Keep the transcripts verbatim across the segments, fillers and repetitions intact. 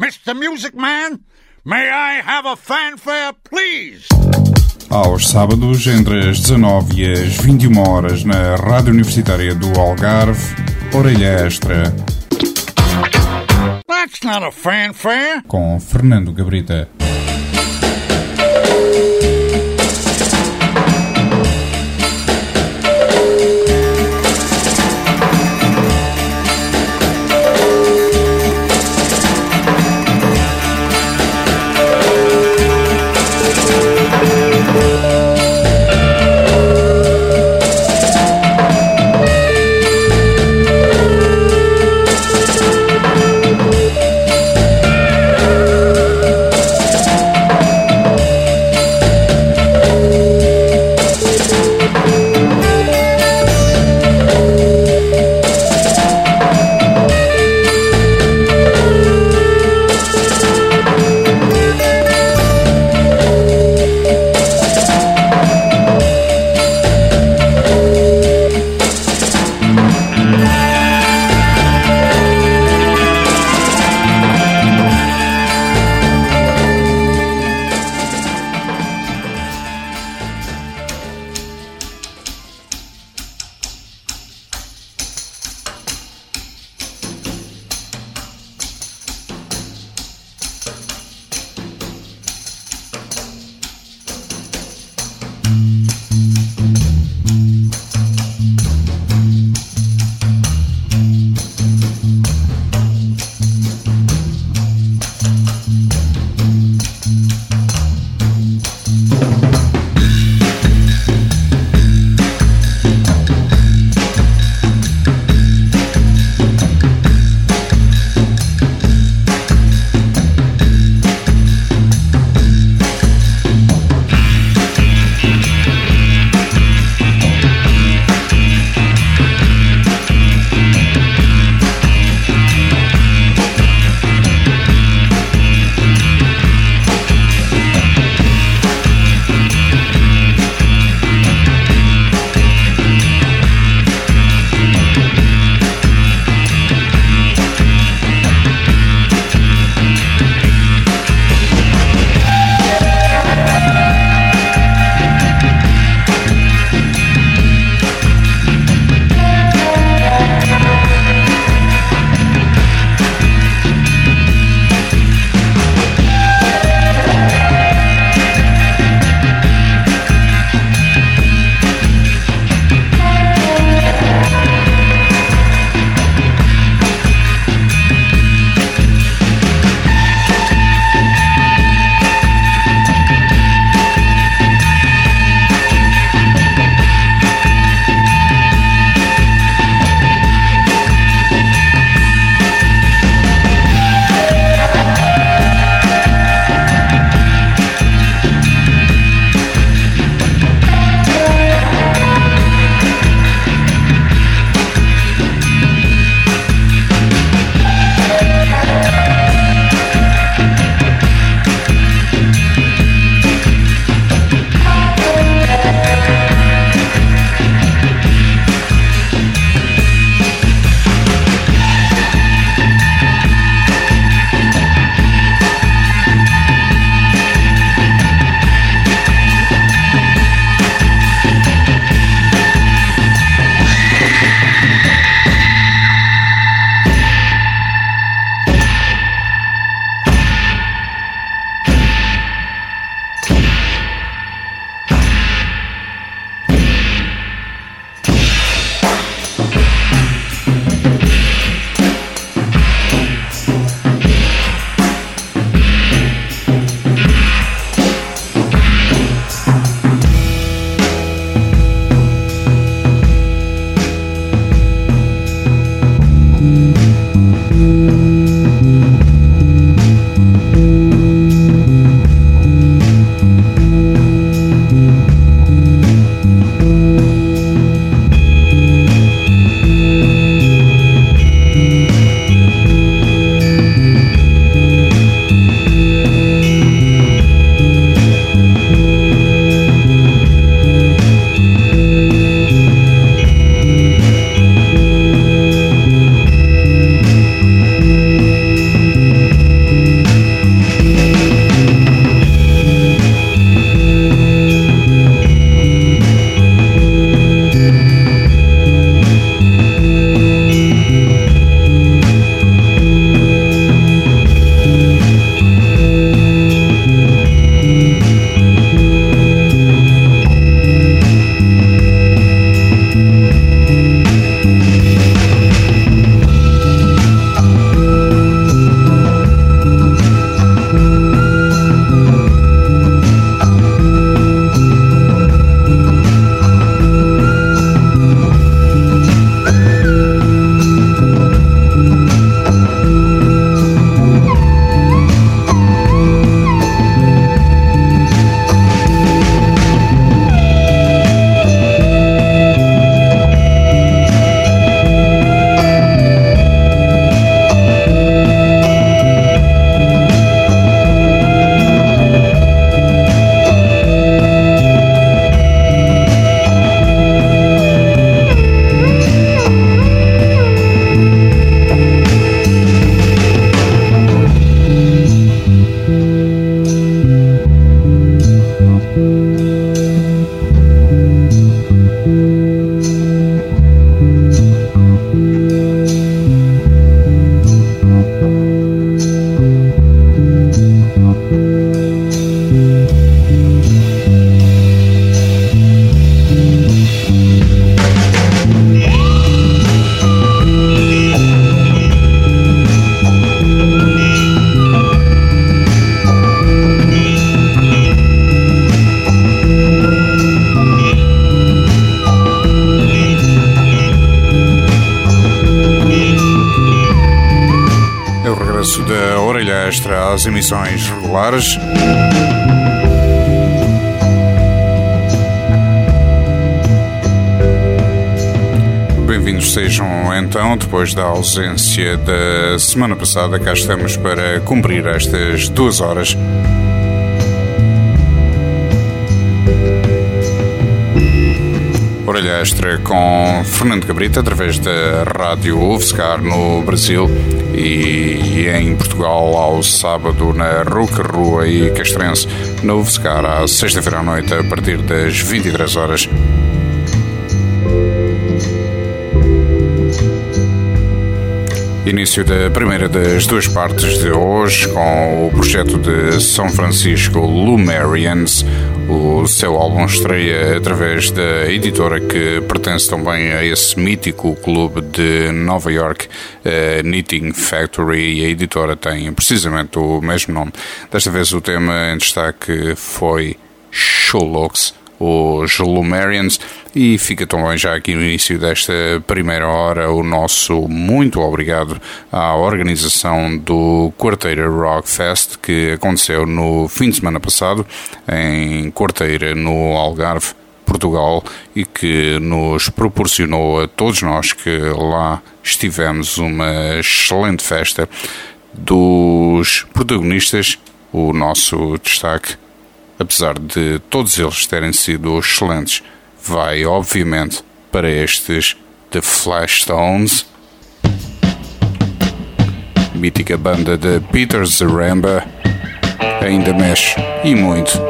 Mister Music Man, may I have a fanfare, please? Aos sábados, entre as dezanove e as vinte e uma horas, na Rádio Universitária do Algarve, Orelha Extra. That's not a fanfare. Com Fernando Gabrita. extra às emissões regulares. Bem-vindos sejam então, depois da ausência da semana passada, cá estamos para cumprir estas duas horas. Orelha extra com Fernando Cabrita, através da Rádio UFSCar no Brasil e em Portugal ao sábado na Ruca Rua e Castrense, na UFSCar à sexta-feira à noite a partir das vinte e três horas. Início da primeira das duas partes de hoje com o projeto de São Francisco Lumerians. O seu álbum estreia através da editora que pertence também a esse mítico clube de Nova York, a Knitting Factory, e a editora tem precisamente o mesmo nome. Desta vez o tema em destaque foi Showlocks, os Lumerians, e fica também já aqui no início desta primeira hora o nosso muito obrigado à organização do Quarteira Rock Fest, que aconteceu no fim de semana passado em Quarteira, no Algarve, Portugal, e que nos proporcionou a todos nós que lá estivemos uma excelente festa. Dos protagonistas, o nosso destaque, apesar de todos eles terem sido excelentes, vai obviamente para estes The Flashstones, mítica banda de Peter Zaremba, ainda mexe e muito.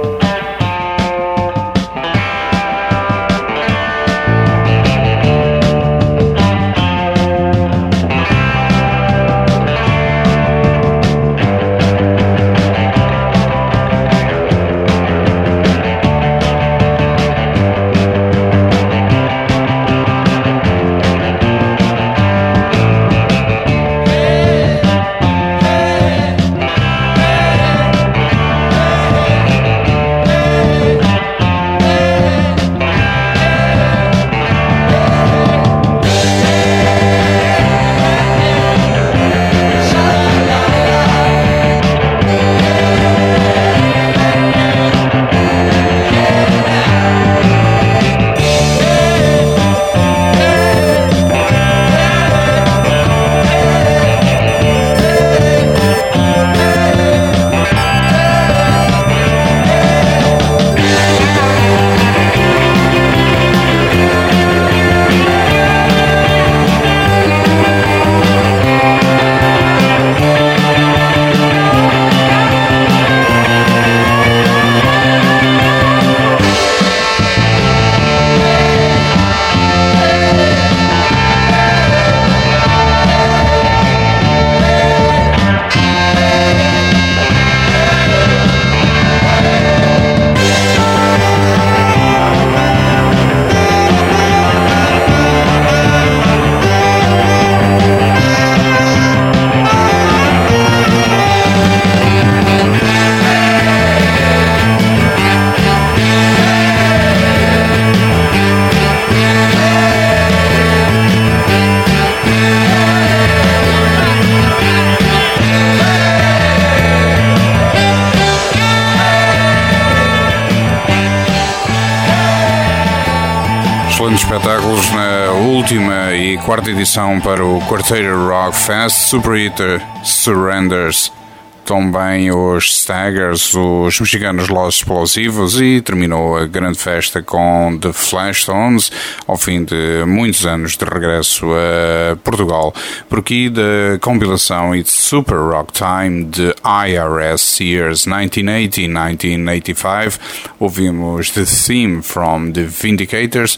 Espetáculos na última e quarta edição para o Quarteira Rock Fest. Super Eater, Surrenders, também os Staggers, os mexicanos Los Explosivos, e terminou a grande festa com The Flashstones, ao fim de muitos anos de regresso a Portugal. Por aqui, da compilação It's Super Rock Time de I R S Years nineteen eighty to nineteen eighty-five, ouvimos The Theme from The Vindicators.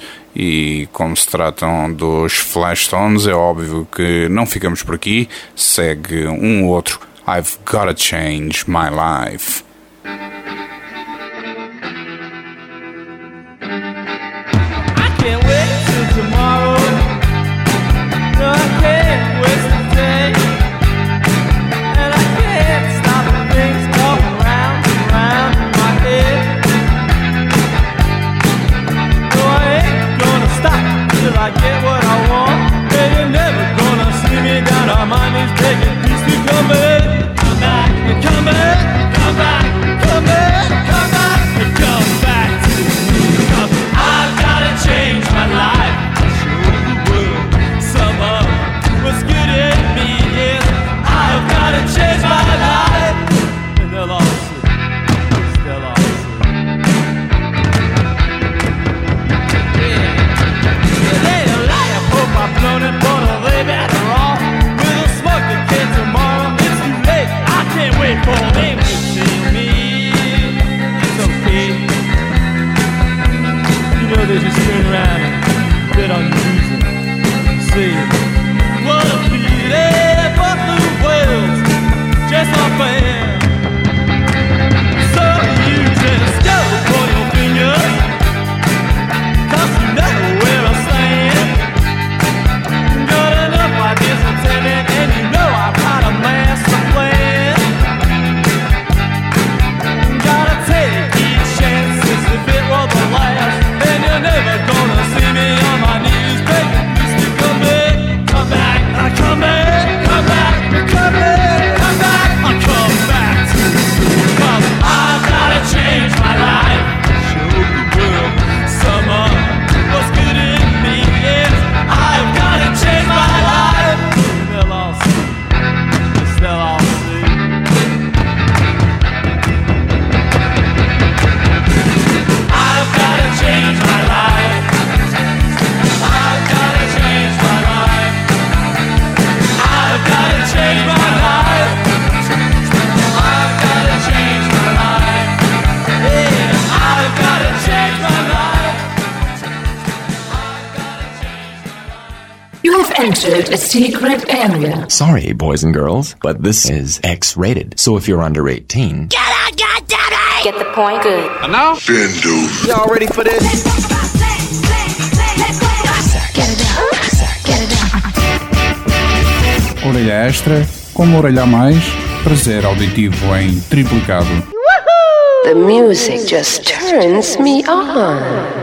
E como se tratam dos Flashstones, é óbvio que não ficamos por aqui. Segue um outro, I've Gotta Change My Life. I can't wait till tomorrow. No, I can't waste the day. And I can't stop the things going round and round in my head. No, I ain't gonna stop till I get what I want. And you're never gonna see me down on my knees begging, please become it. I'm not entered a secret area. Sorry, boys and girls, but this is X-rated. So if you're under eighteen... Get out, goddammit! Get the point? Good. And now? Bindu. Y'all ready for this? Get it down. Get it down. Orelha extra, como orelha a mais, prazer auditivo em triplicado. The music just turns me on.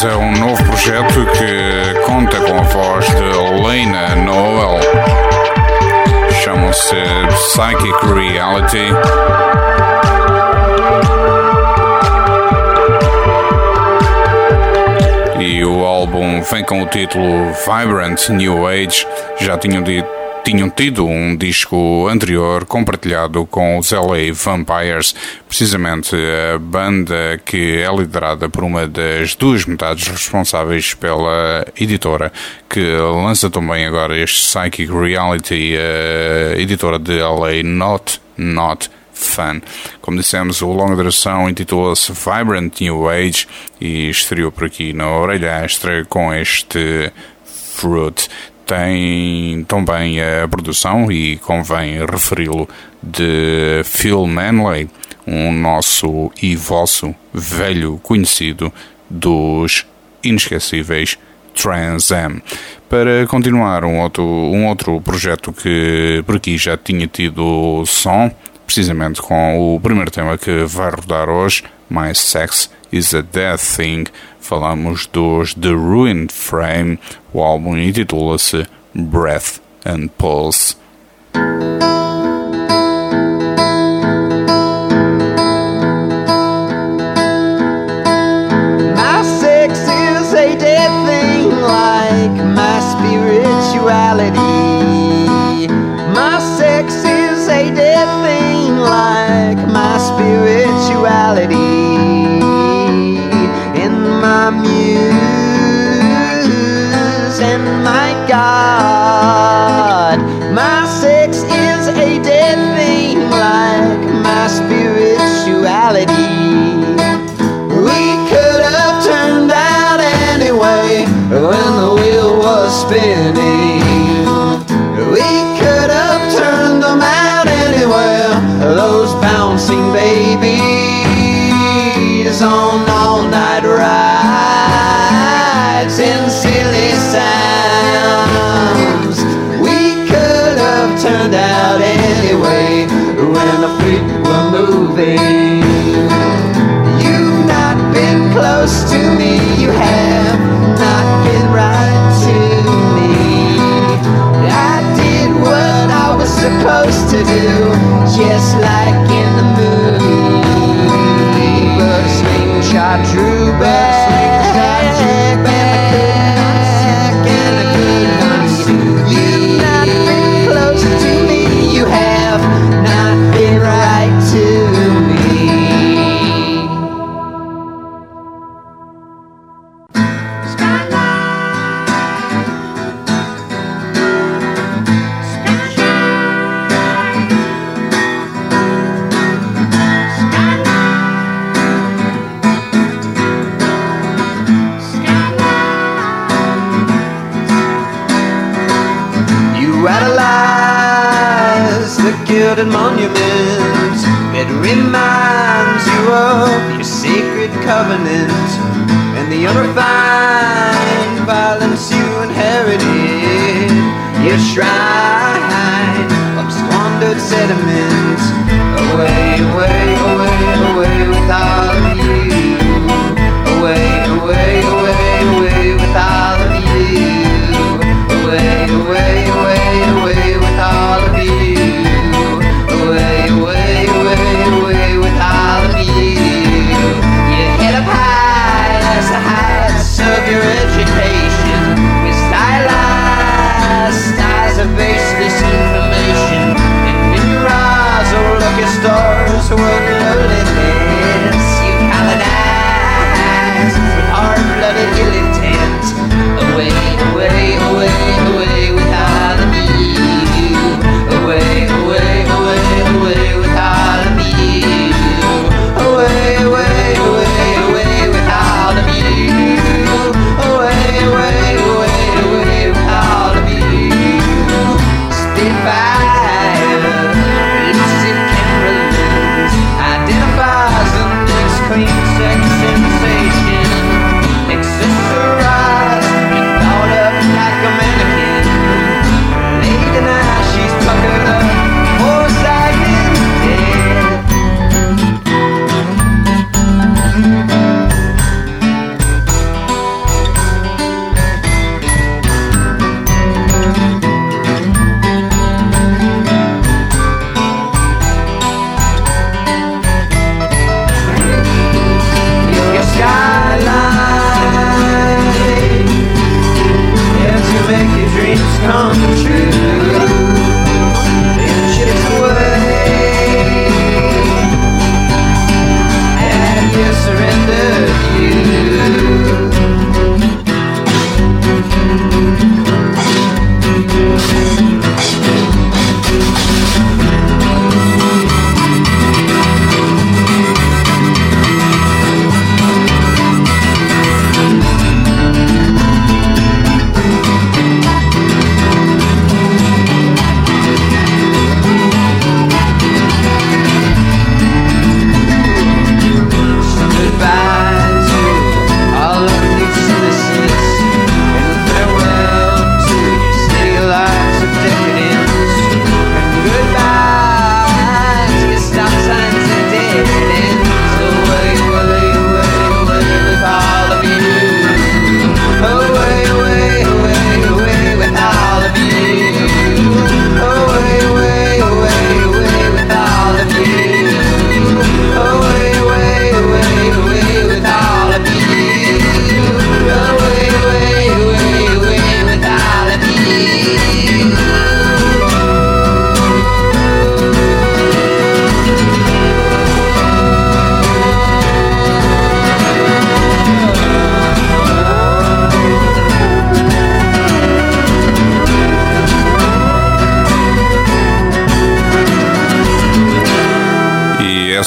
passamos a um novo projeto que conta com a voz de Lena Noel. Chamam-se Psychic Reality. E o álbum vem com o título Vibrant New Age. Já tinham dito Tinham tido um disco anterior compartilhado com os L A Vampires, precisamente a banda que é liderada por uma das duas metades responsáveis pela editora, que lança também agora este Psychic Reality, a editora de L A Not Not Fun. Como dissemos, o longa duração intitula-se Vibrant New Age e estreou por aqui na Orelha Extra com este Fruit. Tem também a produção, e convém referi-lo, de Phil Manley, um nosso e vosso velho conhecido dos inesquecíveis Trans Am. Para continuar, um outro, um outro projeto que por aqui já tinha tido som, precisamente com o primeiro tema que vai rodar hoje, My Sex is a Dead Thing. Falamos dos The Ruined Frame. O álbum intitula-se Breath and Pulse. My sex is a dead thing, like my spirituality. My sex is a dead thing, like my spirituality. In my muse and my God, my sex is a dead thing, like my spirituality. We could have turned out anyway when the wheel was spinning. We could have turned them out anywhere, those bouncing babies on all-night rides in silly sounds. We could have turned out anyway when the feet were moving. You've not been close to me, you have not been right to me. I did what I was supposed to do, just like in the movie. But a slingshot drew back, and I couldn't see. You've not been close to me, you have not been right to me. Gilded monument, it reminds you of your sacred covenant and the unrefined violence you inherited, your shrine of squandered sediment. Away, away, away, away with all of you. Away, away, away, away with all of you. Away, away, away, away with all of you. Away, away, away, away with all of you. You head up high as the heights of your education, with stylized styles of baseless information, and in your eyes are lucky stars who are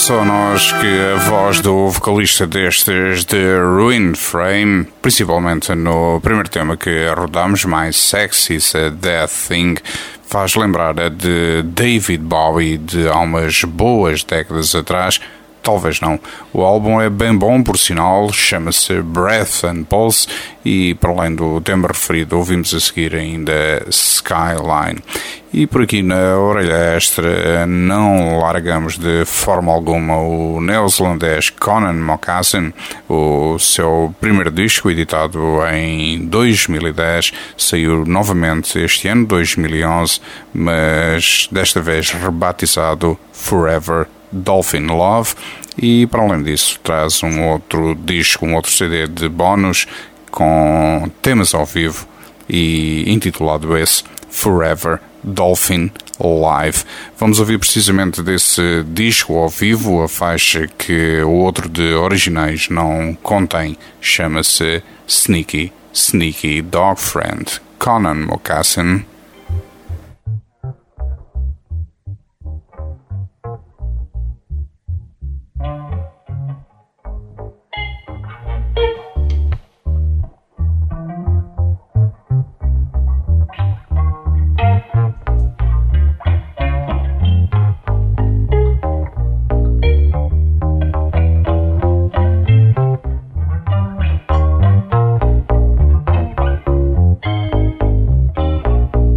só nós que a voz do vocalista destes de Ruined Frame, principalmente no primeiro tema que rodamos, mais Sexy a Death Thing, faz lembrar a de David Bowie de há umas boas décadas atrás. Talvez não. O álbum é bem bom, por sinal, chama-se Breath and Pulse e, para além do tema referido, ouvimos a seguir ainda Skyline. E por aqui na orelha extra não largamos de forma alguma o neozelandês Conan Mockasin, o seu primeiro disco, editado em dois mil e dez, saiu novamente este ano, dois mil e onze, mas desta vez rebatizado Forever Dolphin Love, e para além disso traz um outro disco, um outro C D de bónus com temas ao vivo e intitulado esse Forever Dolphin Live. Vamos ouvir precisamente desse disco ao vivo a faixa que o outro de originais não contém, chama-se Sneaky Sneaky Dog Friend. Conan Mockasin. Thank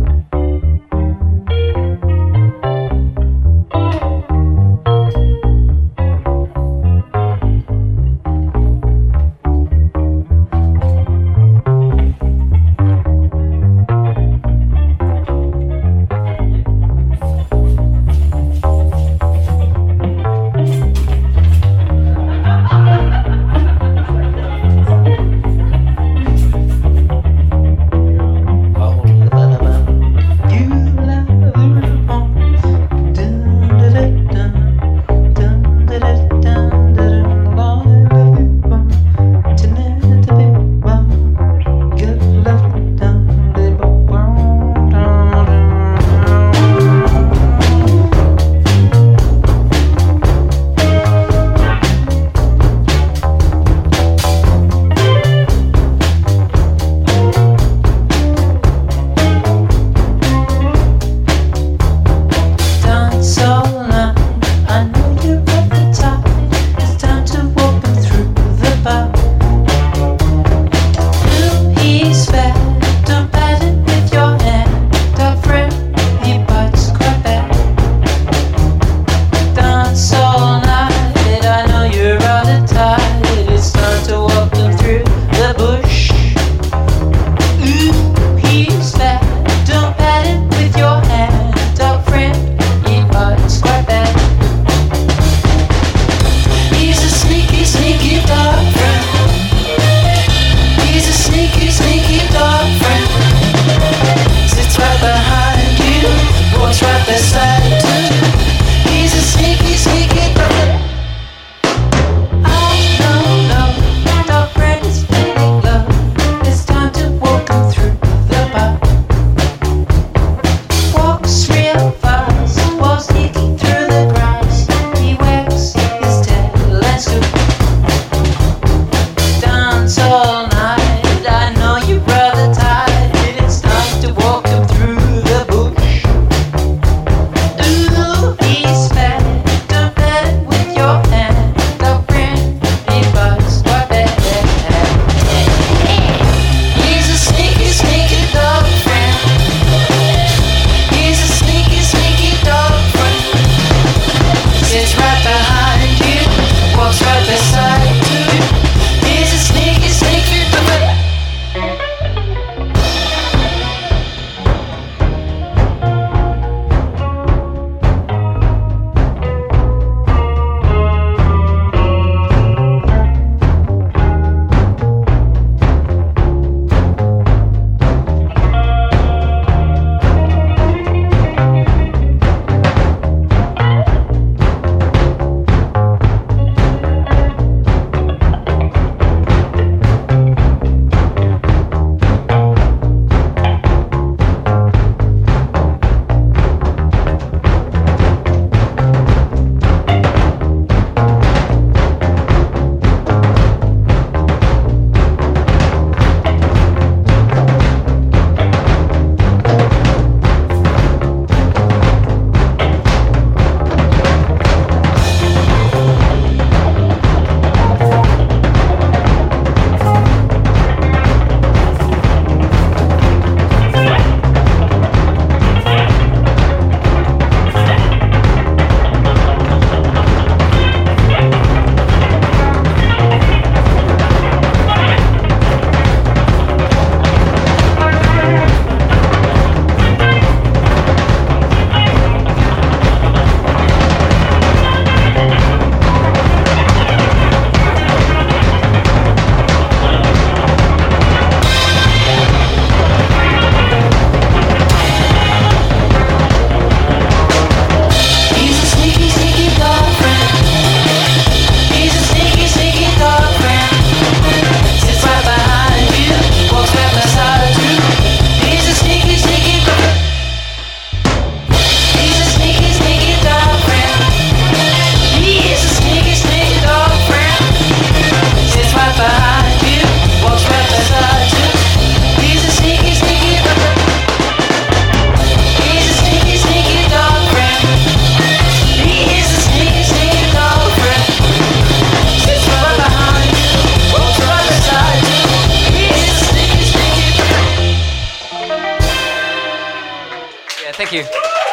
Thank you.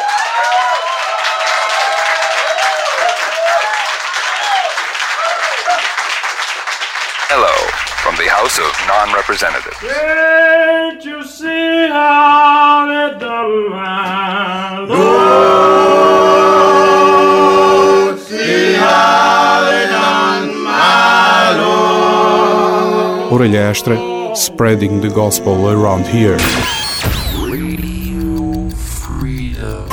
Hello, from the House of Non-Representatives. Can't you see how it done my Lord? See how they done my Lord. Orelha Extra, spreading the gospel around here. Radio Freedom.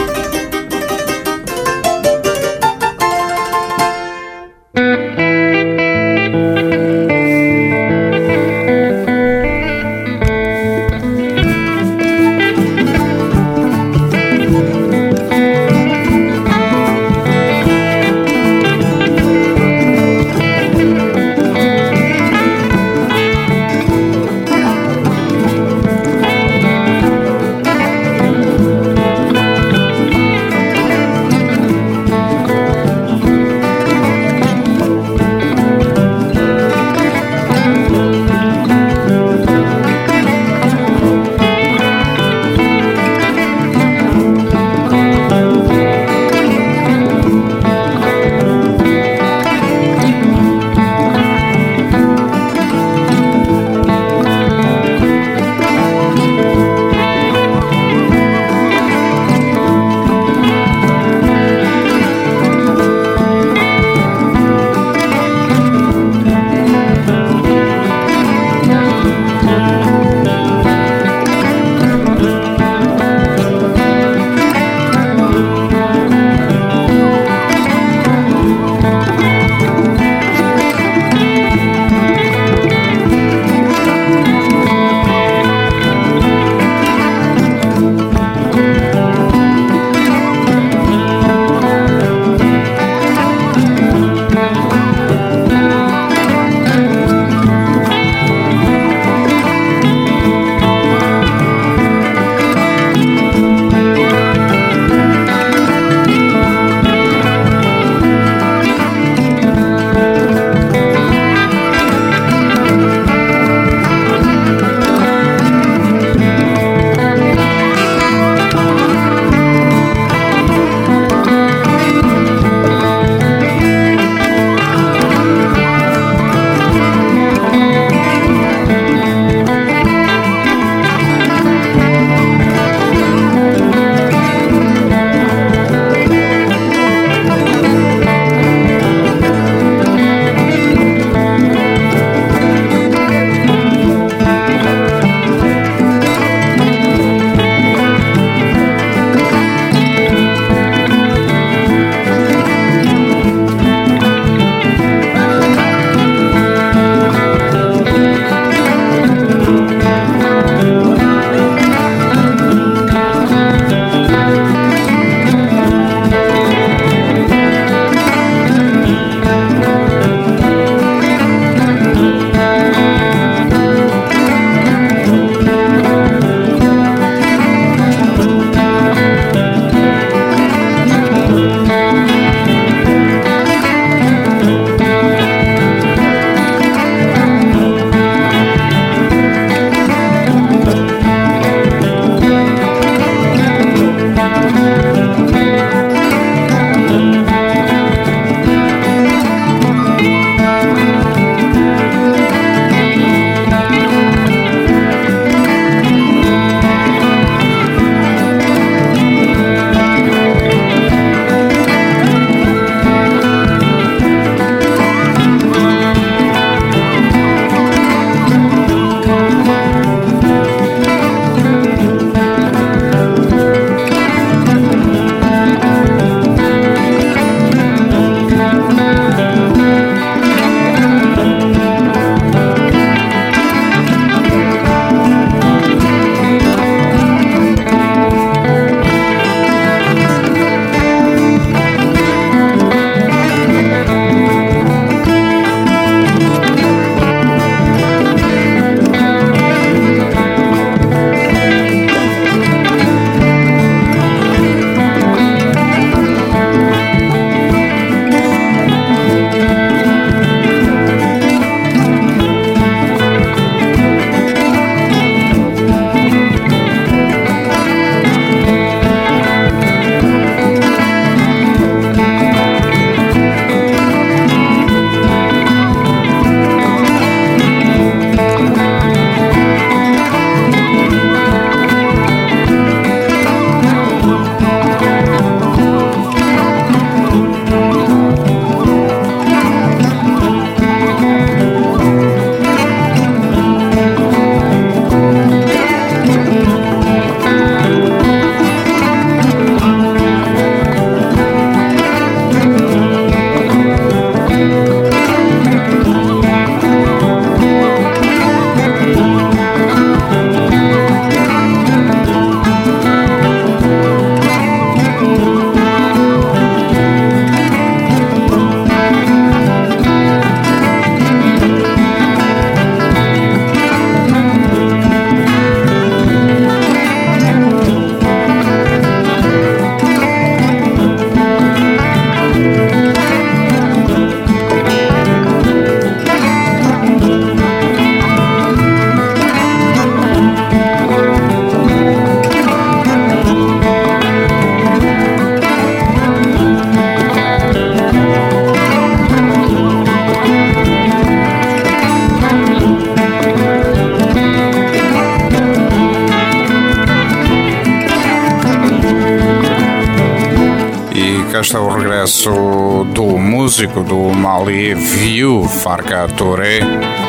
está o regresso do músico do Mali, Vieux Farka Touré.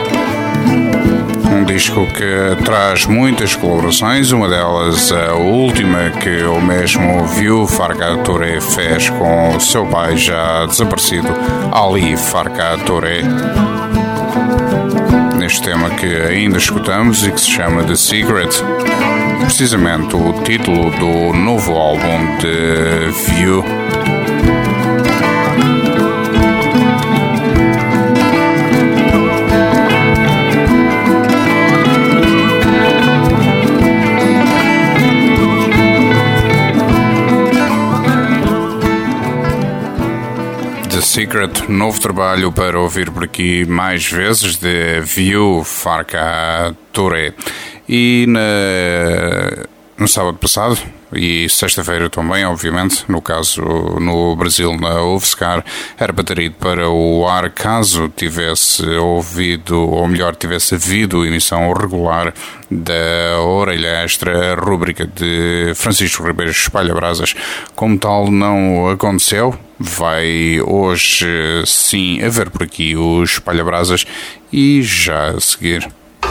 Um disco que traz muitas colaborações, uma delas a última que o mesmo Vieux Farka Touré fez com o seu pai já desaparecido, Ali Farka Touré. Neste tema que ainda escutamos e que se chama The Secret, precisamente o título do novo álbum de Vieux. Secret, novo trabalho para ouvir por aqui mais vezes de Vieux Farka Touré. E na, no sábado passado, e sexta-feira também, obviamente, no caso no Brasil, na UFSCar, era para ter ido para o ar caso tivesse ouvido, ou melhor, tivesse havido emissão regular da Orelha Extra, a rúbrica de Francisco Ribeiro Espalha Brasas. Como tal, não aconteceu. Vai hoje sim haver por aqui o Espalha Brasas e já a seguir.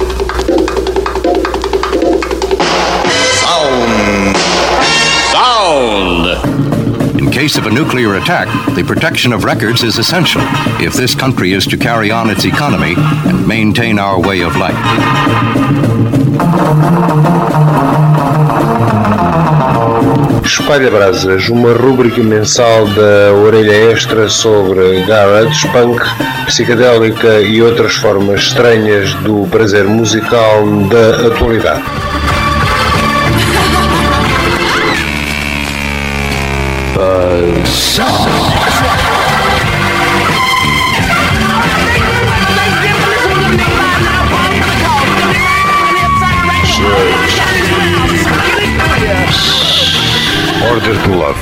Sound! Sound! In case of a nuclear attack, the protection of records is essential if this country is to carry on its economy and maintain our way of life. Espalha Brasas, uma rúbrica mensal da Orelha Extra sobre garage, punk, psicadélica e outras formas estranhas do prazer musical da atualidade. Order to Love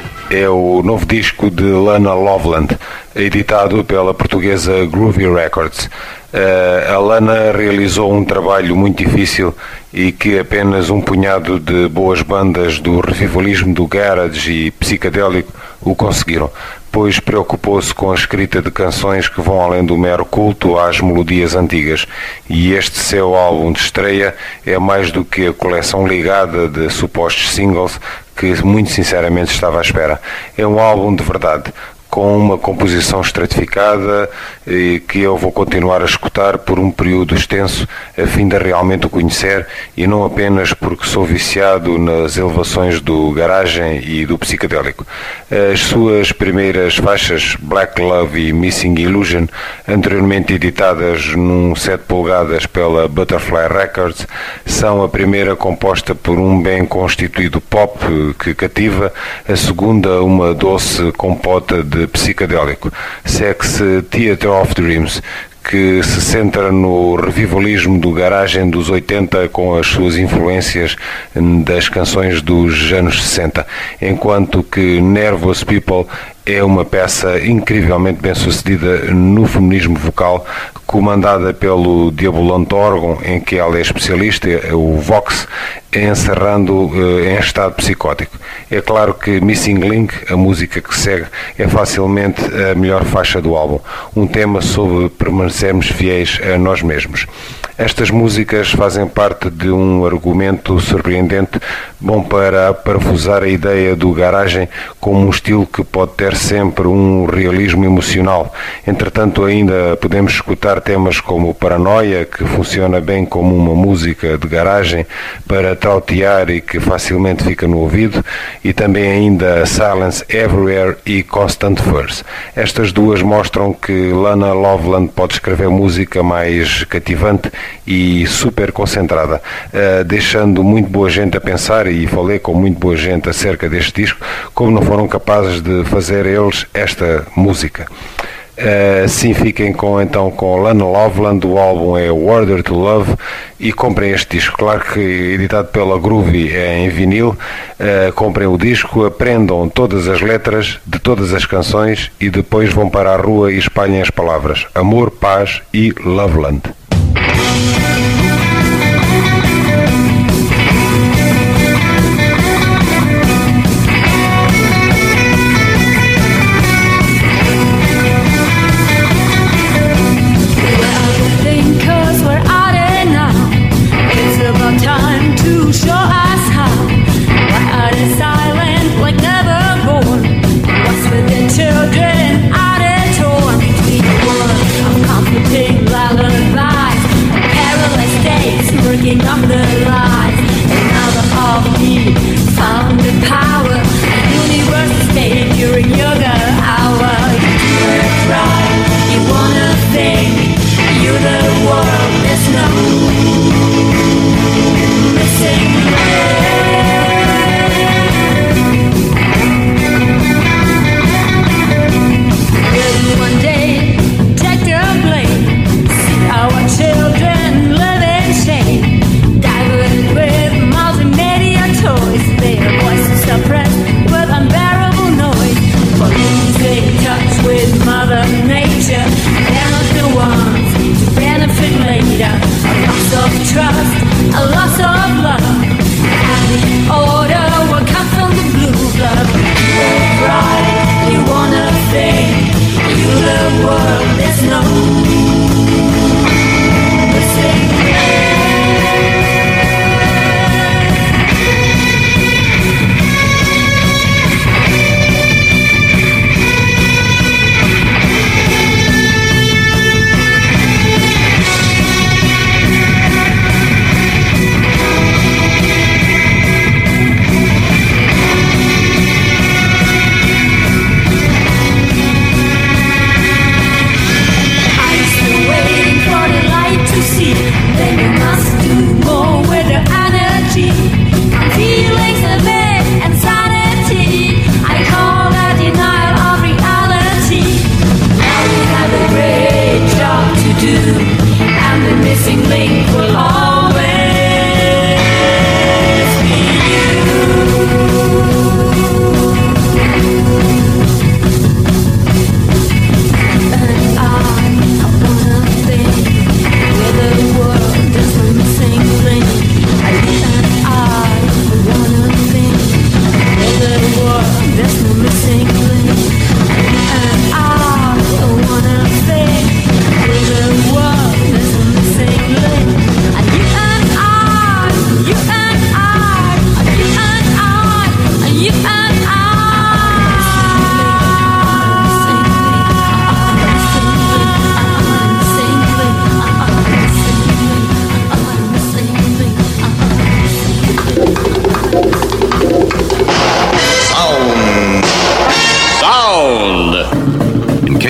é o novo disco de Lana Loveland, editado pela portuguesa Groovy Records. Uh, a Lana realizou um trabalho muito difícil e que apenas um punhado de boas bandas do revivalismo do garage e psicadélico o conseguiram, pois preocupou-se com a escrita de canções que vão além do mero culto às melodias antigas, e este seu álbum de estreia é mais do que a coleção ligada de supostos singles que muito sinceramente estava à espera. É um álbum de verdade, com uma composição estratificada e que eu vou continuar a escutar por um período extenso a fim de realmente o conhecer, e não apenas porque sou viciado nas elevações do garagem e do psicadélico. As suas primeiras faixas, Black Love e Missing Illusion, anteriormente editadas num sete polegadas pela Butterfly Records, são a primeira composta por um bem constituído pop que cativa, a segunda uma doce compota de psicadélico, segue-se Theatre of Dreams, que se centra no revivalismo do garagem dos oitenta com as suas influências das canções dos anos sessenta, enquanto que Nervous People é uma peça incrivelmente bem sucedida no feminismo vocal, comandada pelo Diabolante órgão em que ela é especialista, o Vox, encerrando eh, em estado psicótico. É claro que Missing Link, a música que segue, é facilmente a melhor faixa do álbum, um tema sobre permanecermos fiéis a nós mesmos. Estas músicas fazem parte de um argumento surpreendente, bom para parafusar a ideia do garagem como um estilo que pode ter sempre um realismo emocional. Entretanto, ainda podemos escutar temas como Paranoia, que funciona bem como uma música de garagem para trautear e que facilmente fica no ouvido, e também ainda Silence Everywhere e Constant Force. Estas duas mostram que Lana Loveland pode escrever música mais cativante e super concentrada, uh, deixando muito boa gente a pensar, e falei com muito boa gente acerca deste disco, como não foram capazes de fazer eles esta música. Uh, assim fiquem com, então, com Lana Loveland. O álbum é Order to Love, e comprem este disco, claro que editado pela Groovy é em vinil. Uh, comprem o disco, aprendam todas as letras de todas as canções e depois vão para a rua e espalhem as palavras amor, paz e Loveland.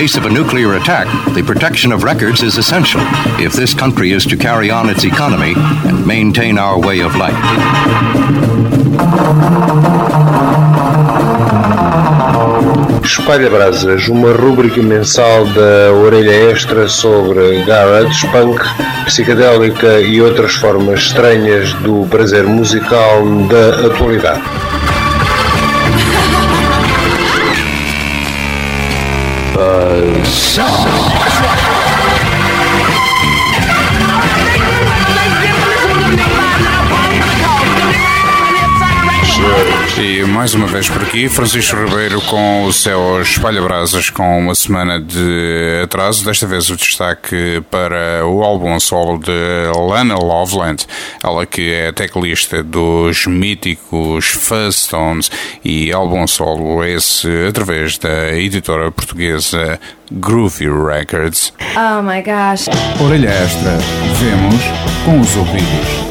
case of a nuclear attack, the protection of records is essential if this country is to carry on its economy and maintain our way of life. Espalha Brasas, uma rúbrica mensal da Orelha Extra sobre garage, punk, psicadélica e outras formas estranhas do prazer musical da atualidade. Buzz. E mais uma vez por aqui, Francisco Ribeiro com o Céu Espalha-Brasas, com uma semana de atraso. Desta vez o destaque para o álbum solo de Lana Loveland, ela que é teclista dos míticos Fuzz-Tones, e álbum solo esse através da editora portuguesa Groovy Records. Oh my gosh. Orelha Extra, vemos com os ouvidos.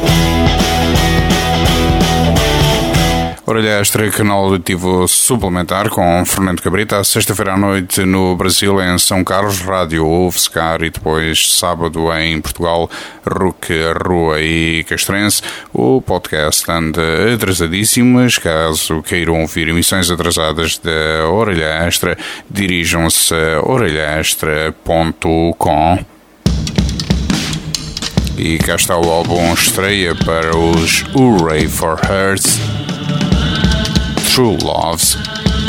Orelha Extra, canal auditivo suplementar com Fernando Cabrita, sexta-feira à noite no Brasil, em São Carlos, rádio UFSCar, e depois sábado em Portugal, R U C, Rua e Castrense. O podcast anda atrasadíssimas. Caso queiram ouvir emissões atrasadas da Orelha Extra, dirijam-se a orelha extra ponto com. E cá está o álbum estreia para os Hooray for Hearts, True Loves.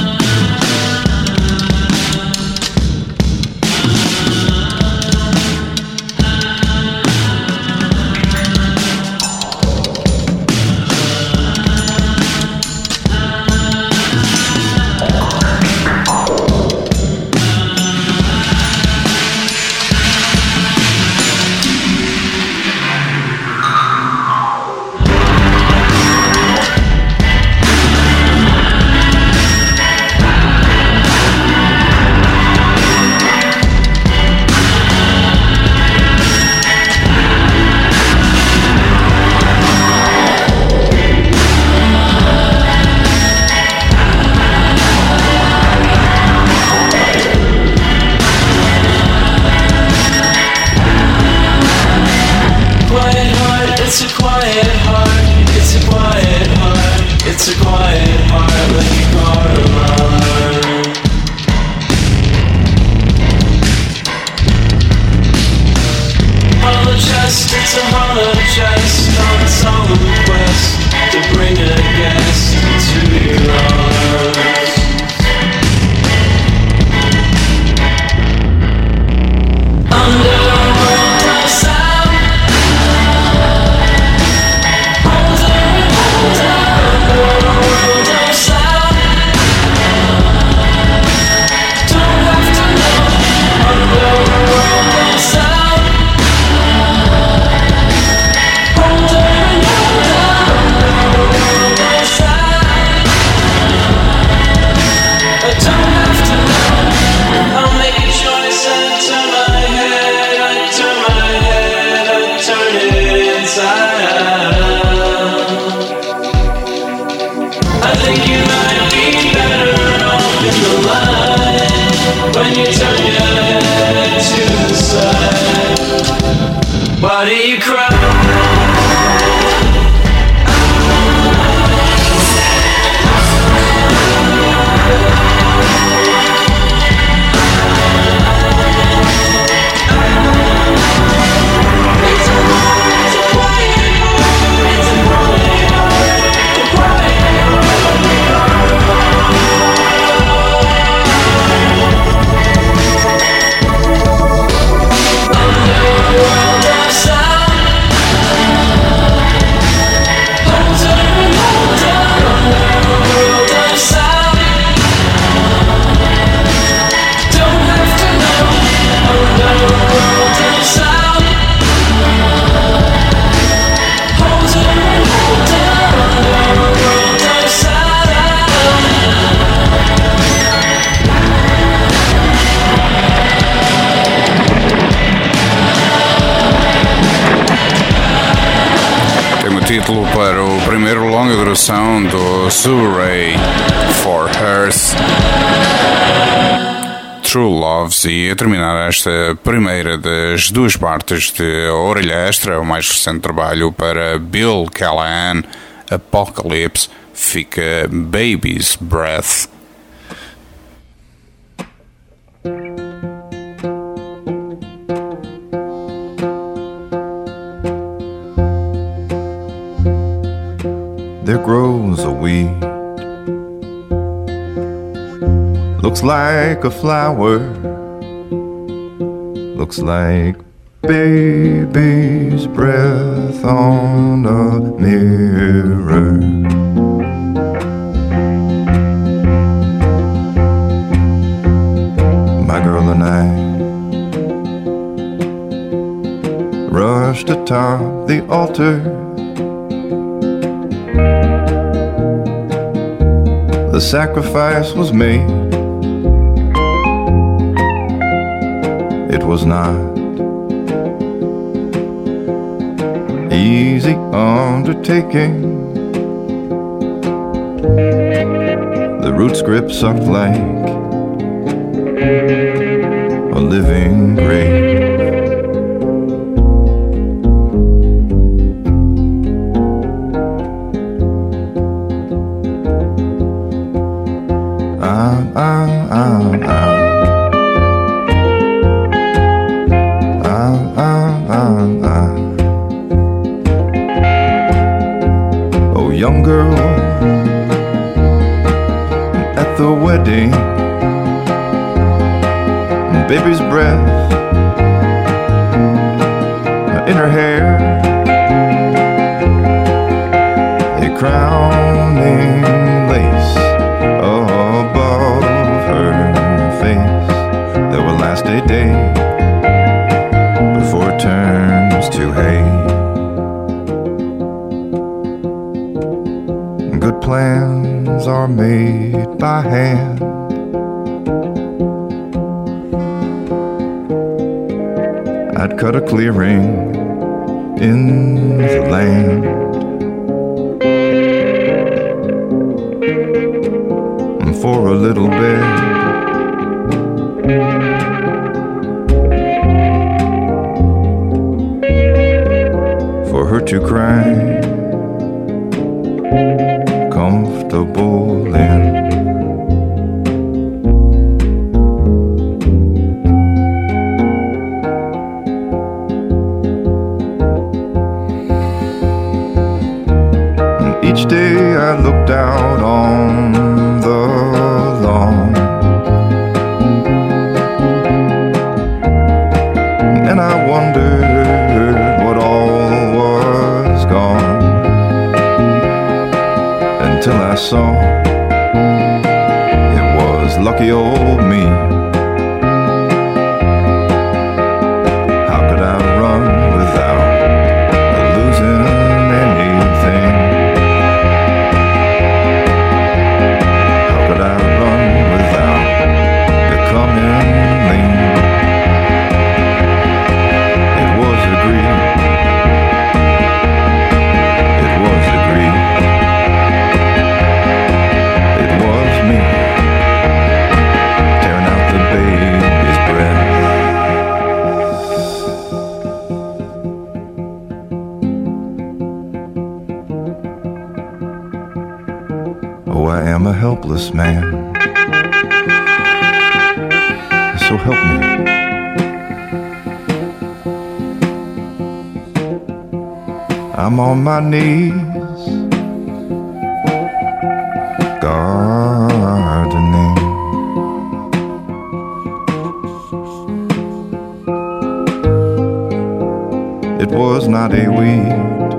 Título para o primeiro longa duração do Hooray for Hearts, True True Loves, e a terminar esta primeira das duas partes de Orelha Extra, o mais recente trabalho para Bill Callahan, Apocalypse, fica Baby's Breath. There grows a weed, looks like a flower, looks like baby's breath on a mirror. My girl and I rushed atop the altar. The sacrifice was made. It was not easy undertaking. The root script sucked like a living grave. Young girl at the wedding, baby's breath in her hair, a crowning lace above her face that will last a day before it turns to hay. Good plans are made by hand. I'd cut a clearing in the land, for a little bit, for her to cry comfortable in. And each day I looked out on the lawn, and I wondered what all was gone, until I saw it was lucky old me. How could I run without losing anything? How could I run without becoming lean? It was agreed, it was agreed, it was me tearing out the baby's breath. Oh, I am a helpless man, so help me. I'm on my knees, gardening. It was not a weed,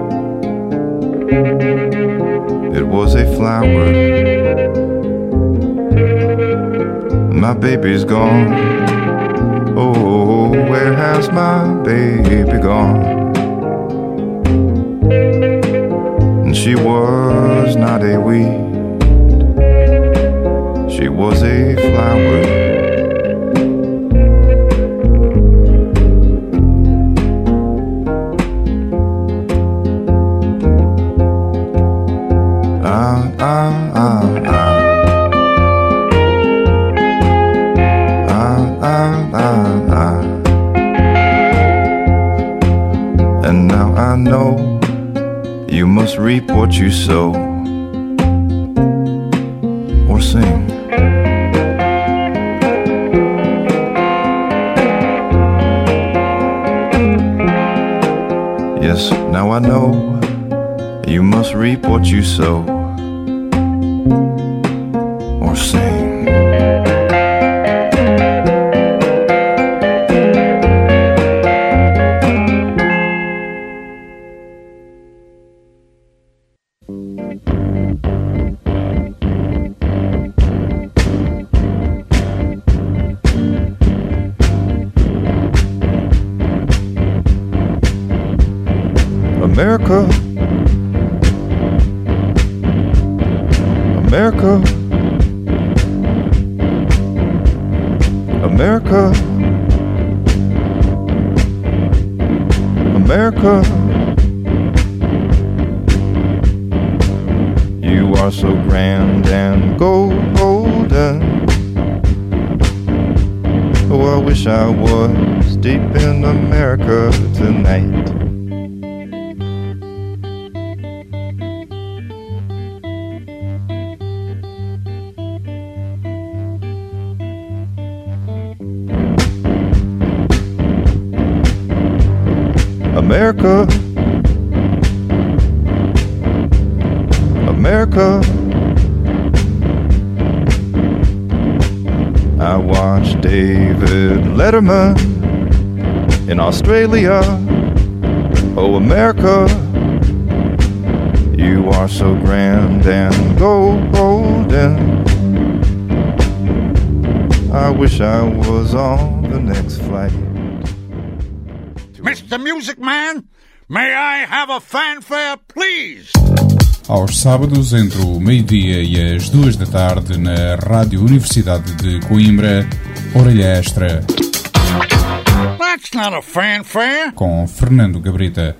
it was a flower. My baby's gone. Oh, where has my baby gone? And she was not a weed, she was a flower. Ah, ah, ah, ah. Ah, I know you must reap what you sow, or sing. Yes, now I know you must reap what you sow, or sing. America, America, America, America. You are so grand and golden. Oh, I wish I was deep in America tonight. America, America. I watched David Letterman in Australia. Oh, America, you are so grand and golden. I wish I was on the next flight. Mister Music Man, may I have a fanfare, please? Aos sábados, entre o meio-dia e as duas da tarde, na Rádio Universidade de Coimbra, Orelha Extra. That's not a fanfare. Com Fernando Gabrita.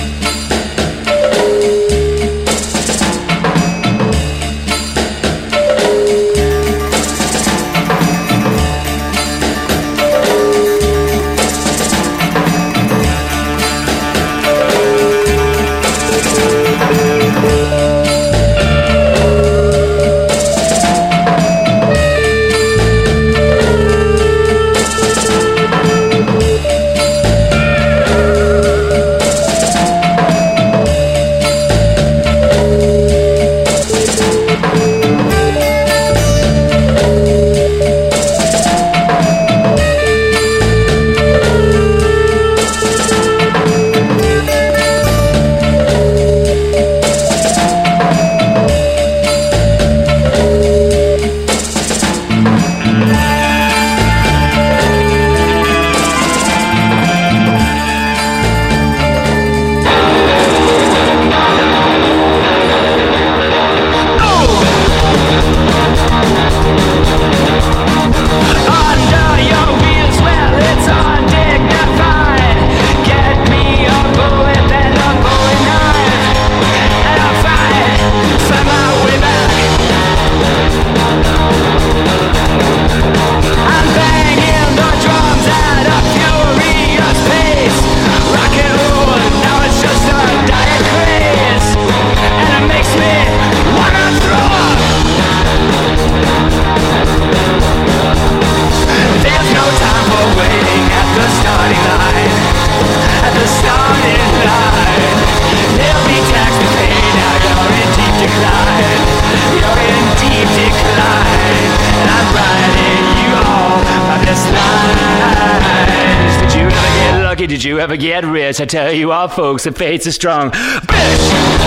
Did you ever get rich? I tell you all, folks, the fates are strong. Bitch!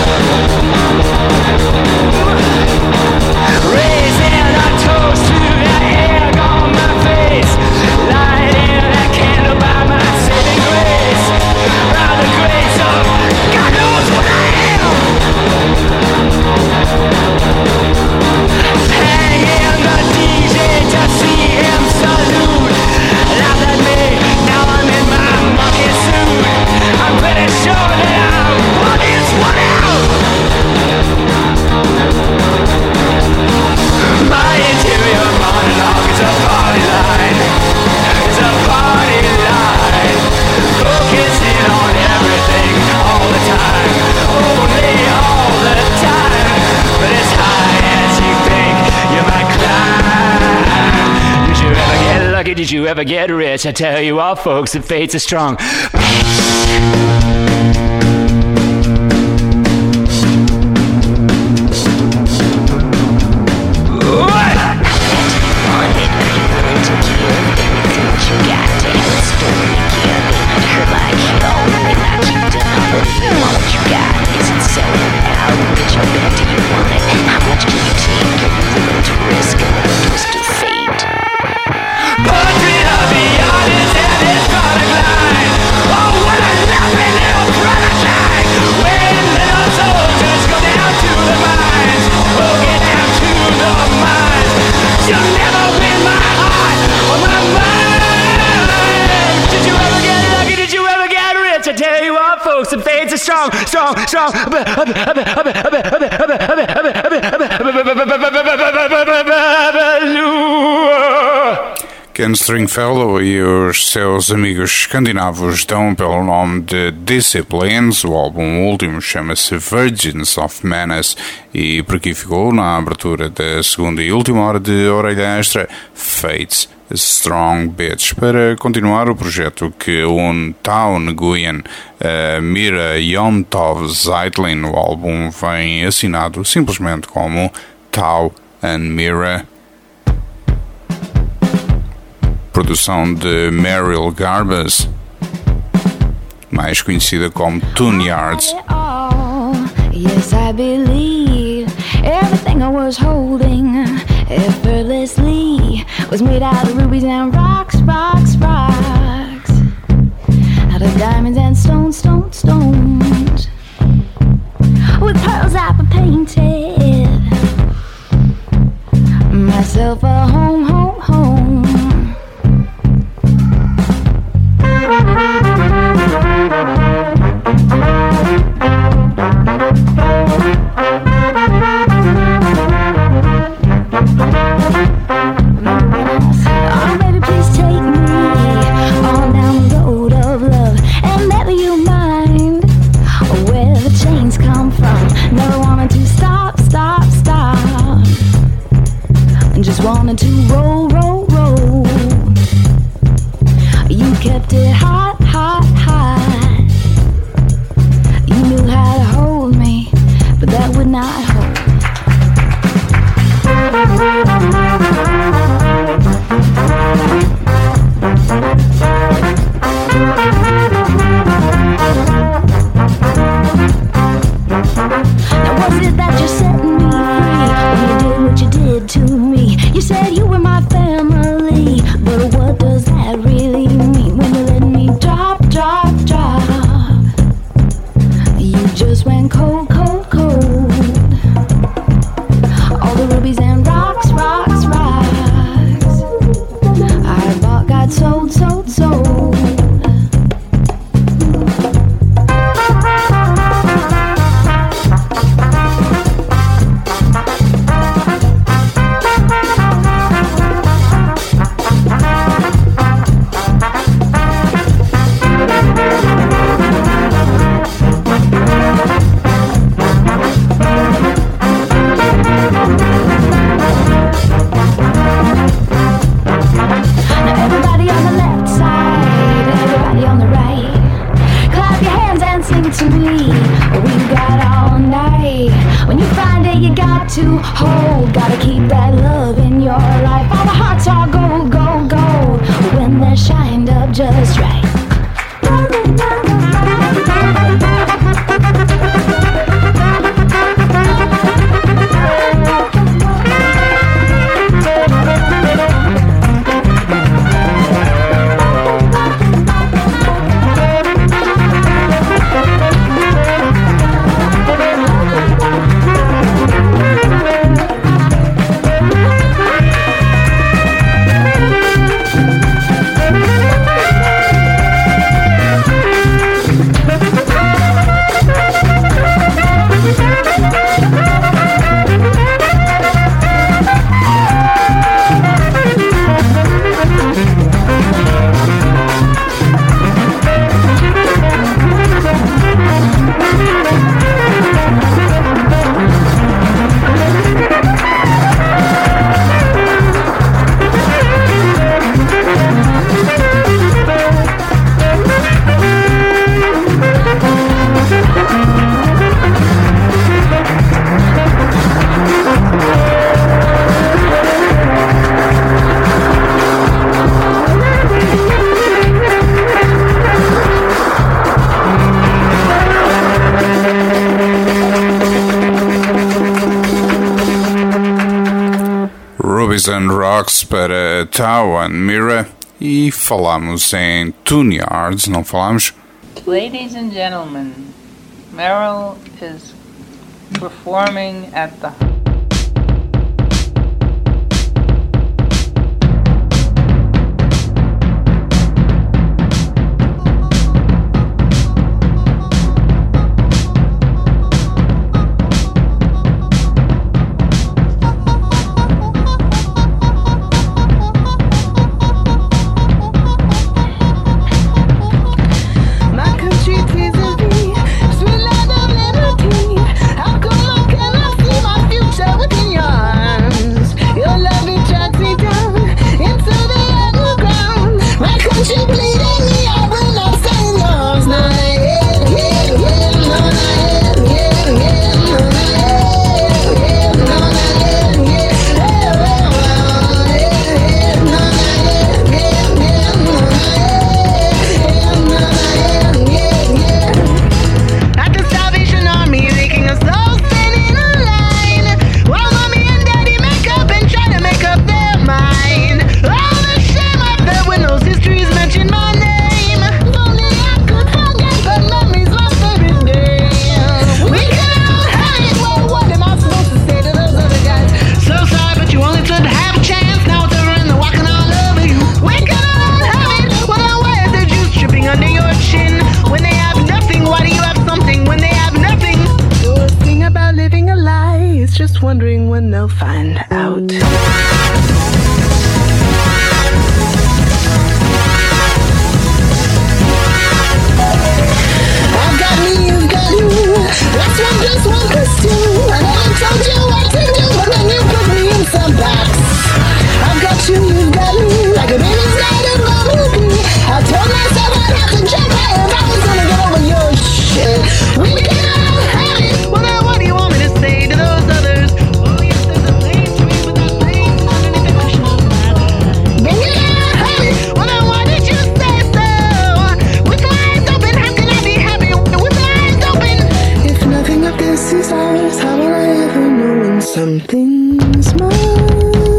Raising a toast to the egg on my face, lighting a candle by my saving grace, by the grace of God knows what I am. Hanging the D J to see him salute, laugh at me, now I'm in my monkey suit. I'm pretty sure that I want this one out. My interior monologue is a party line. It's a party line. did you ever get rich? I tell you all, folks, that fate's a strong. And fades are strong, strong, strong. Ken Stringfellow e os seus amigos escandinavos dão pelo nome de Disciplines. O álbum último chama-se Virgins of Menace e por aqui ficou, na abertura da segunda e última hora de Orelha Extra, Fate's Strong Bitch. Para continuar, o projeto que une Tao Nguyen a Mira Yom Tov Zeitlin, o álbum vem assinado simplesmente como Tao and Mira. Produção de Meryl Garbus, mais conhecida como Tune Yards. Yes, I believe everything I was holding effortlessly was made out of rubies and rocks, rocks, rocks, out of diamonds and stones, stones, stones, with pearls I painted myself a home, home, home. Oh, baby, please take me on down the road of love, and never you mind where the chains come from. Never wanted to stop, stop, stop, and just wanted to roll, roll, roll. You kept it hot, hot, hot. You knew how to hold me, but that would not hold. Now was it that you set me free when you did what you did to me? You said you were my family, but what does that really mean when you let me drop, drop, drop? You just went cold, cold, cold. All the rubies and rocks, rocks, rocks I bought got sold, sold, sold. To hold, gotta keep that love in your life. All the hearts are gold, gold, gold when they're shined up just right. Blues and Rocks para Tao and Mira e falamos em Tune Yards, não falamos? Ladies and gentlemen, Meryl is performing at the wondering when they'll find out. I've got me, you've got you. That's one plus one plus two. I never told you what to do, but then you put me in some box. I've got you, you've got me, like a baby's got a bumblebee. I told myself I'd have to jump out if I was gonna get over your shit. We can all have it. Well, now what do you want me to say to those others? Oh, yes, there's a place for me without pain, not anything emotional. Then you can't have it. Well, now why did you say so? With my eyes open, how can I be happy with my eyes open? If nothing of this is ours, how will I ever know when something's mine?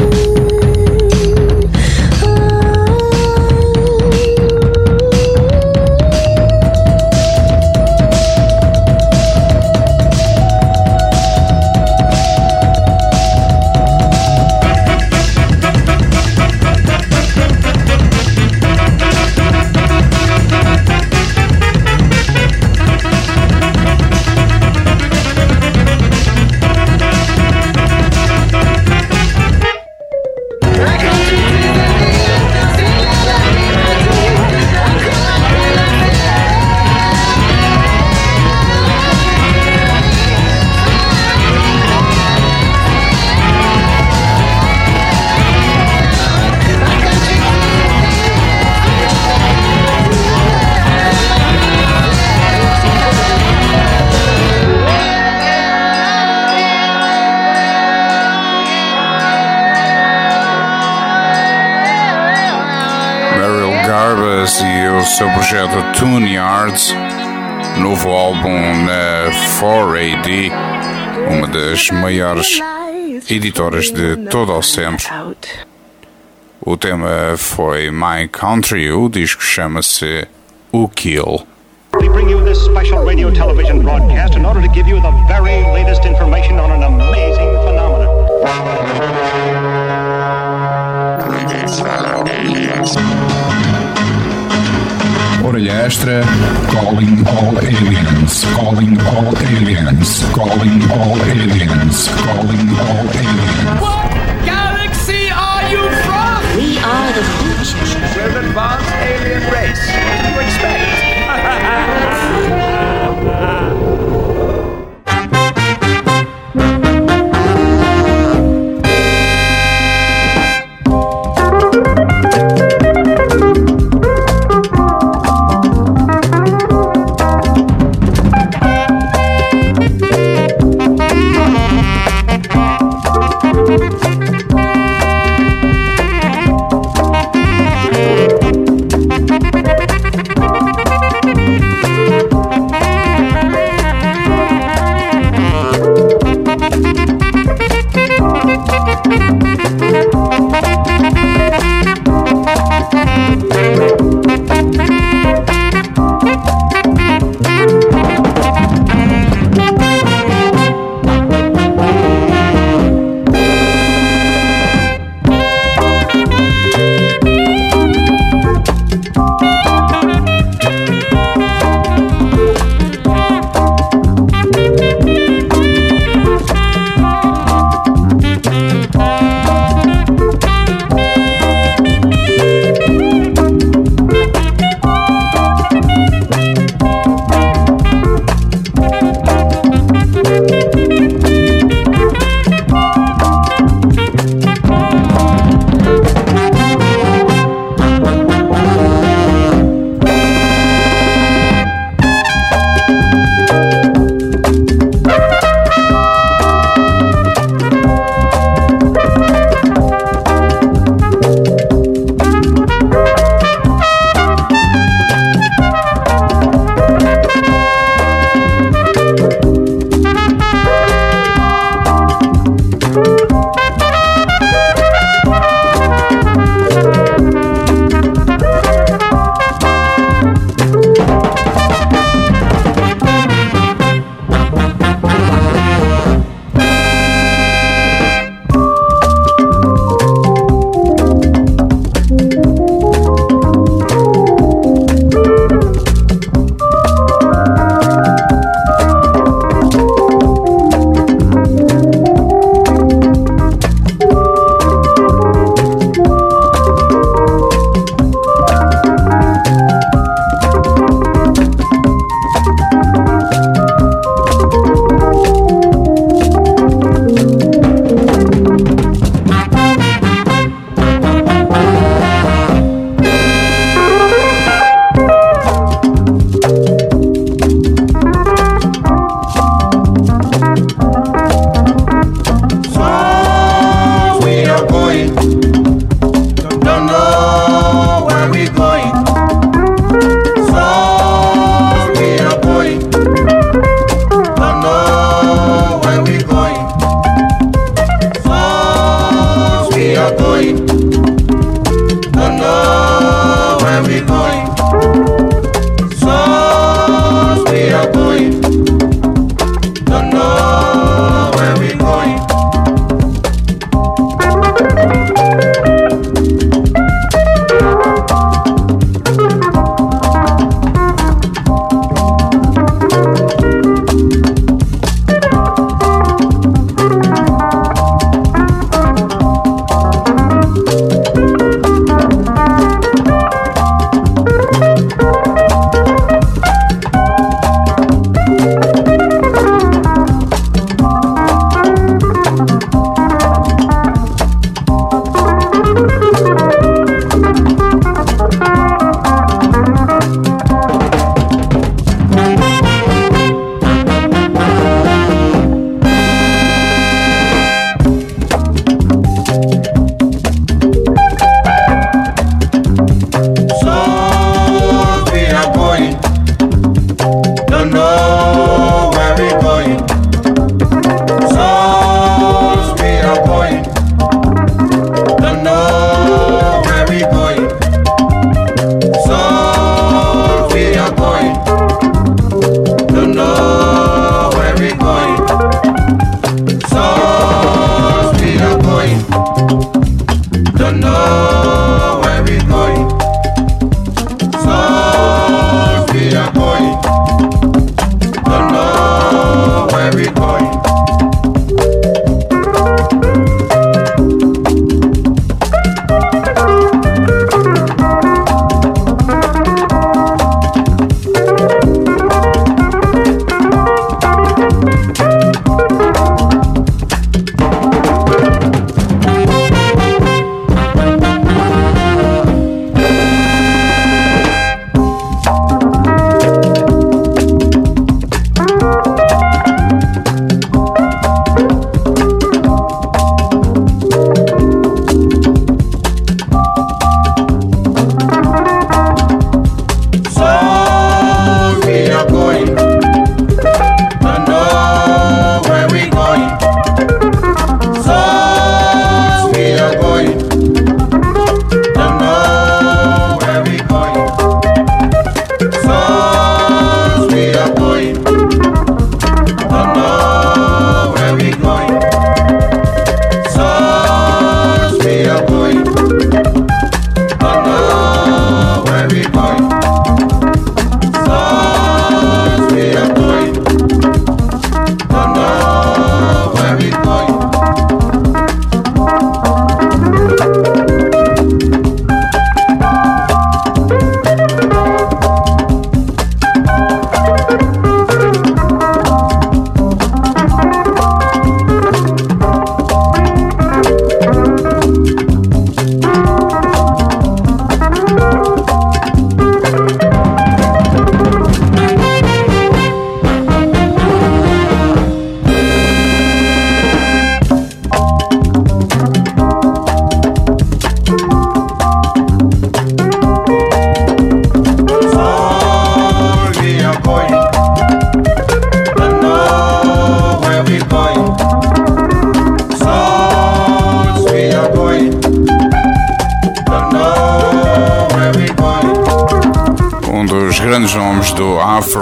E o seu projeto Tune Yards, novo álbum na quatro A D, uma das maiores editoras de todo o sempre. O tema foi My Country, o disco chama-se O Kill. We bring you this special radio television broadcast in order to give you the very latest information on an amazing phenomenon. Orelha extra, calling all aliens, calling all aliens, calling all aliens, calling all aliens. What galaxy are you from? We are the future. We're an advanced alien race. What do you expect? Thank you.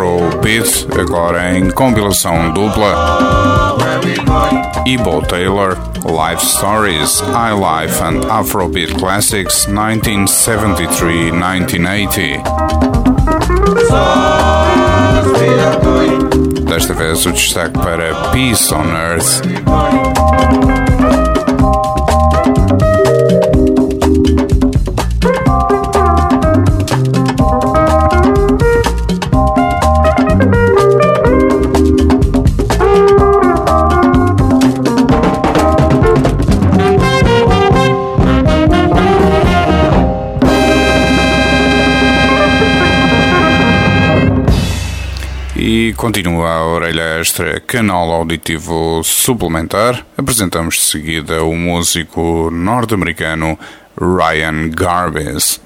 Afrobeat, agora em compilação dupla. Ebo Taylor, Life Stories, iLife and Afrobeat Classics nineteen seventy-three to nineteen eighty. Desta vez o destaque para Peace on Earth. E continua a Orelha Extra, canal auditivo suplementar. Apresentamos de seguida o músico norte-americano Ryan Garbis.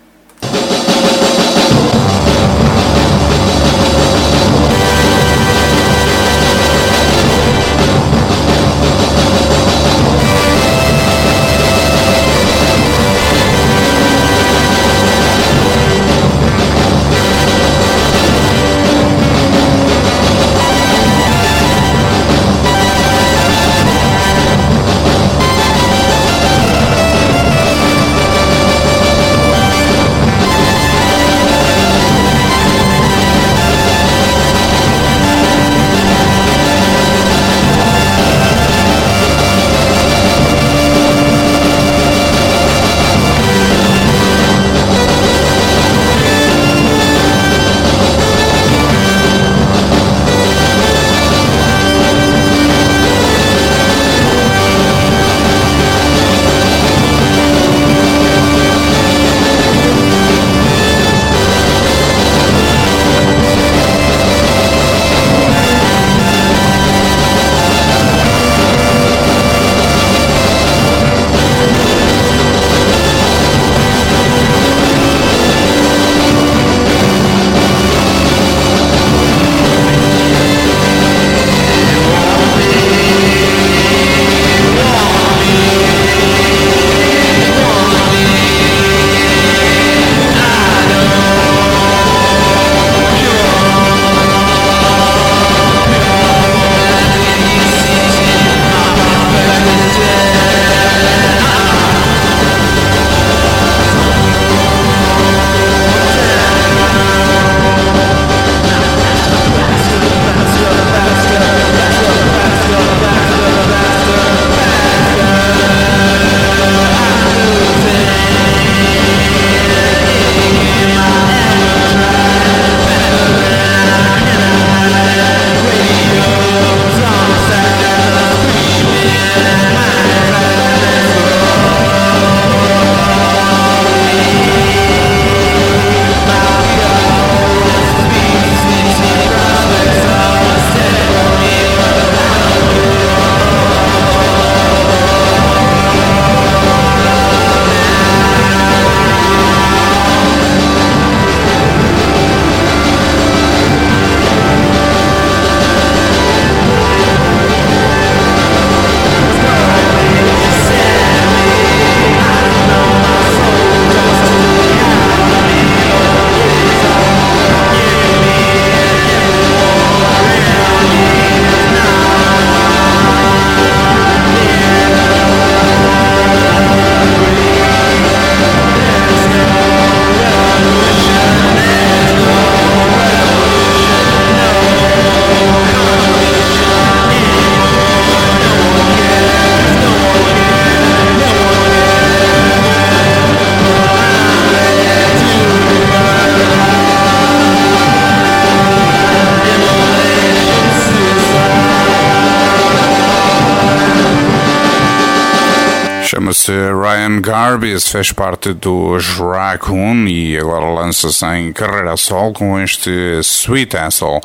Chama-se Ryan Garbis, fez parte dos Raccoon e agora lança-se em carreira a solo com este Sweet Asshole.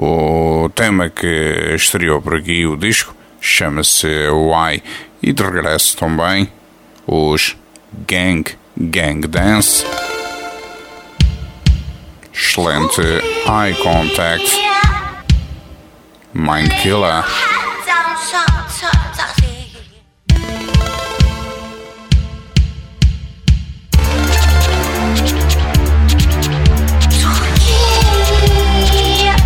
O tema que estreou por aqui, o disco, chama-se Why. E de regresso também os Gang Gang Dance. Excelente Eye Contact, Mind Killer. Yeah.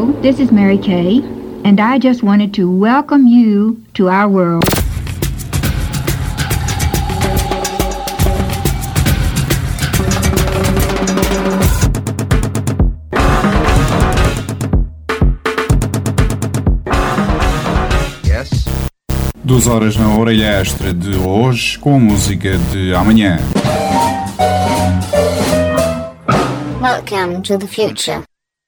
Hello, this is Mary Kay, and I just wanted to welcome you to our world. Yes. Duas horas na orelha extra de hoje com a música de amanhã. Welcome to the future.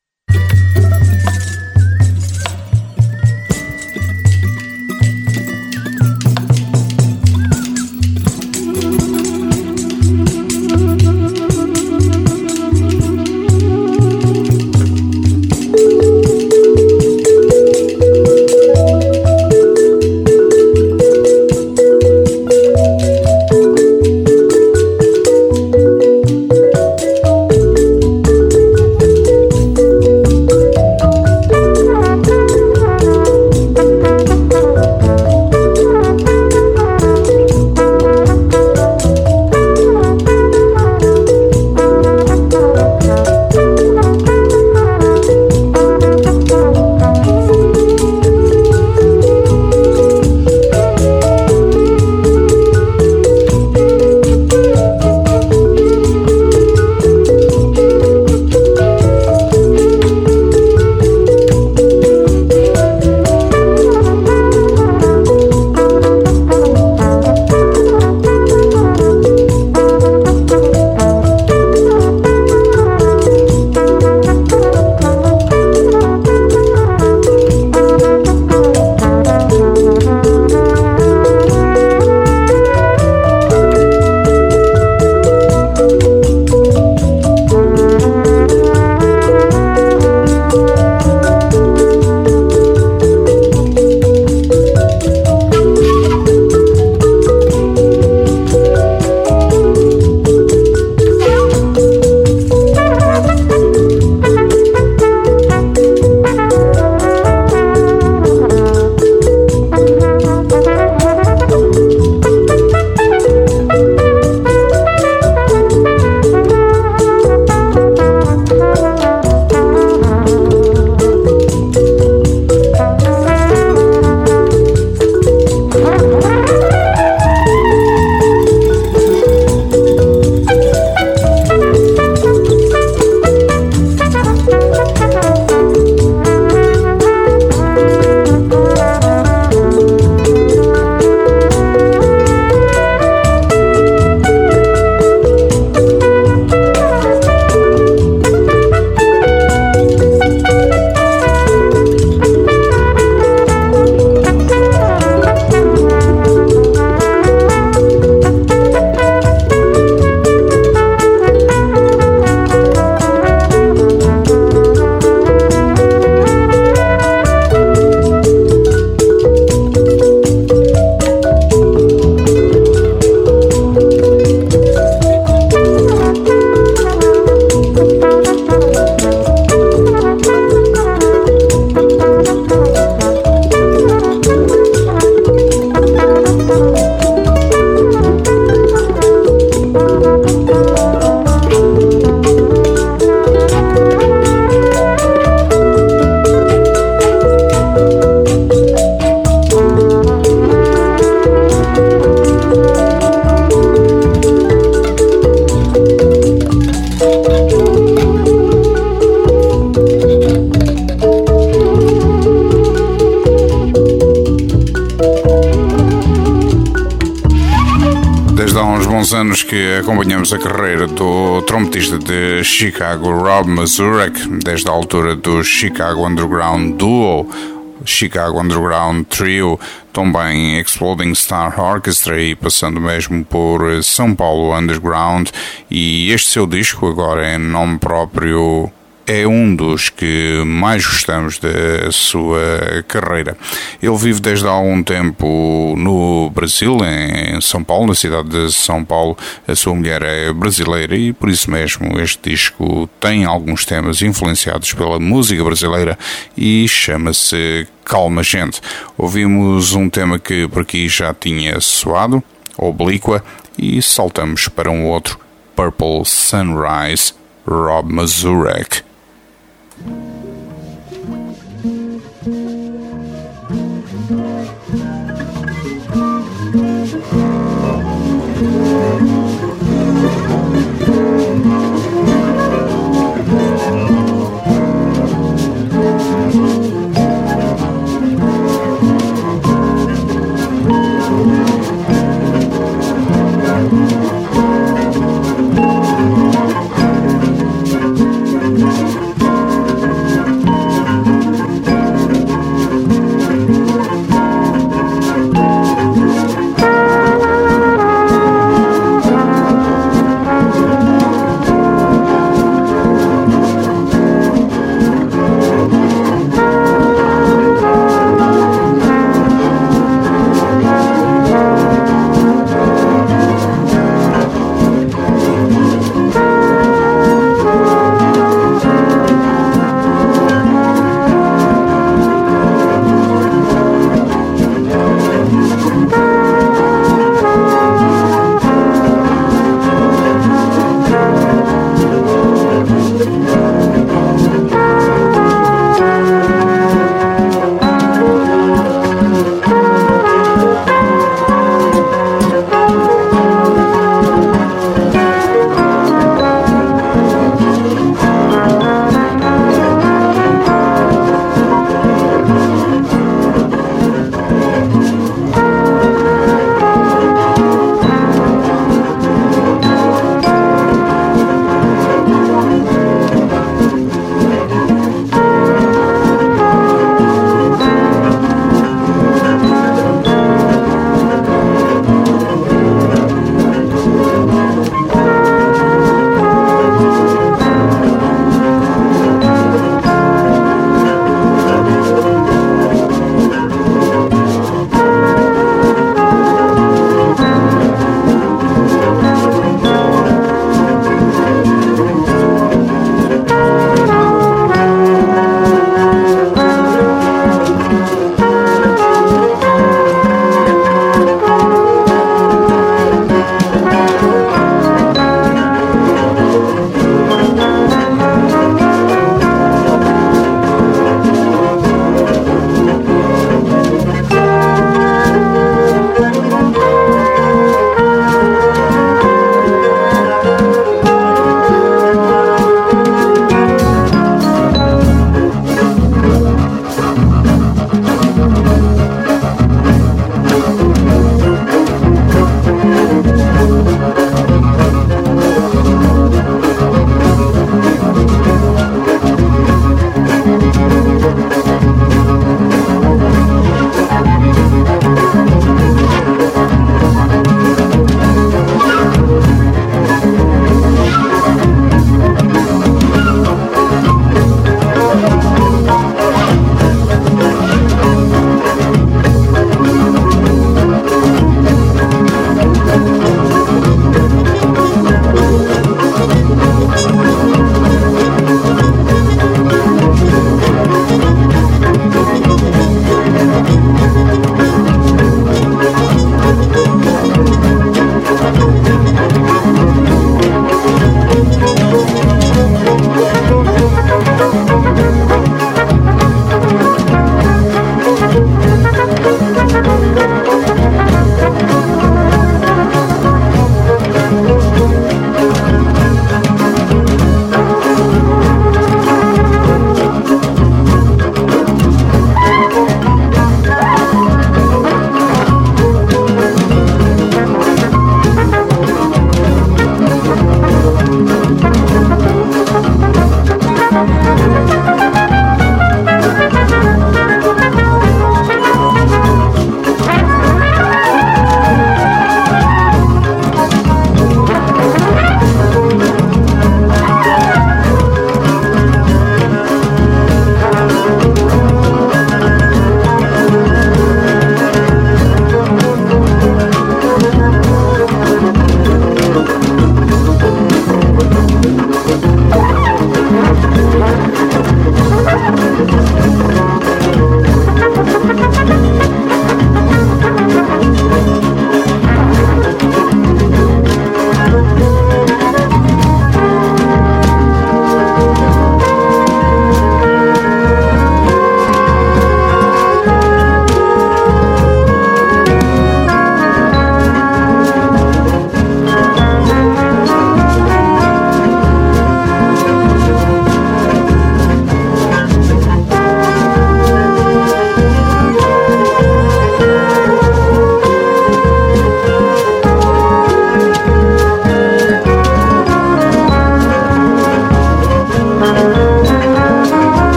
Anos que acompanhamos a carreira do trompetista de Chicago, Rob Mazurek, desde a altura do Chicago Underground Duo, Chicago Underground Trio, também Exploding Star Orchestra e passando mesmo por São Paulo Underground, e este seu disco, agora em nome próprio, é um dos que mais gostamos da sua carreira. Ele vive desde há algum tempo no Brasil, em São Paulo, na cidade de São Paulo. A sua mulher é brasileira e por isso mesmo este disco tem alguns temas influenciados pela música brasileira e chama-se Calma Gente. Ouvimos um tema que por aqui já tinha soado, Oblíqua, e saltamos para um outro, Purple Sunrise, Rob Mazurek.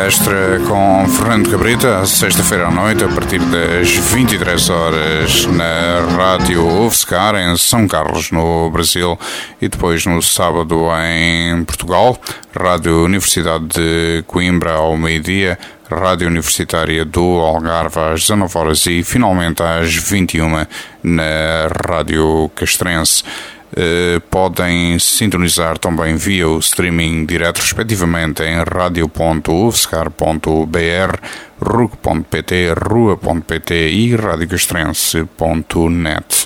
extra com Fernando Cabrita, sexta-feira à noite, a partir das vinte e três horas, na Rádio UFSCar, em São Carlos, no Brasil, e depois no sábado em Portugal, Rádio Universidade de Coimbra ao meio-dia, Rádio Universitária do Algarve às dezanove horas e finalmente às vinte e uma na Rádio Castrense. Uh, podem sintonizar também via o streaming direto, respectivamente, em radio ponto u f s c a r ponto b r, r u c ponto p t, rua ponto p t e radiocastrense ponto net.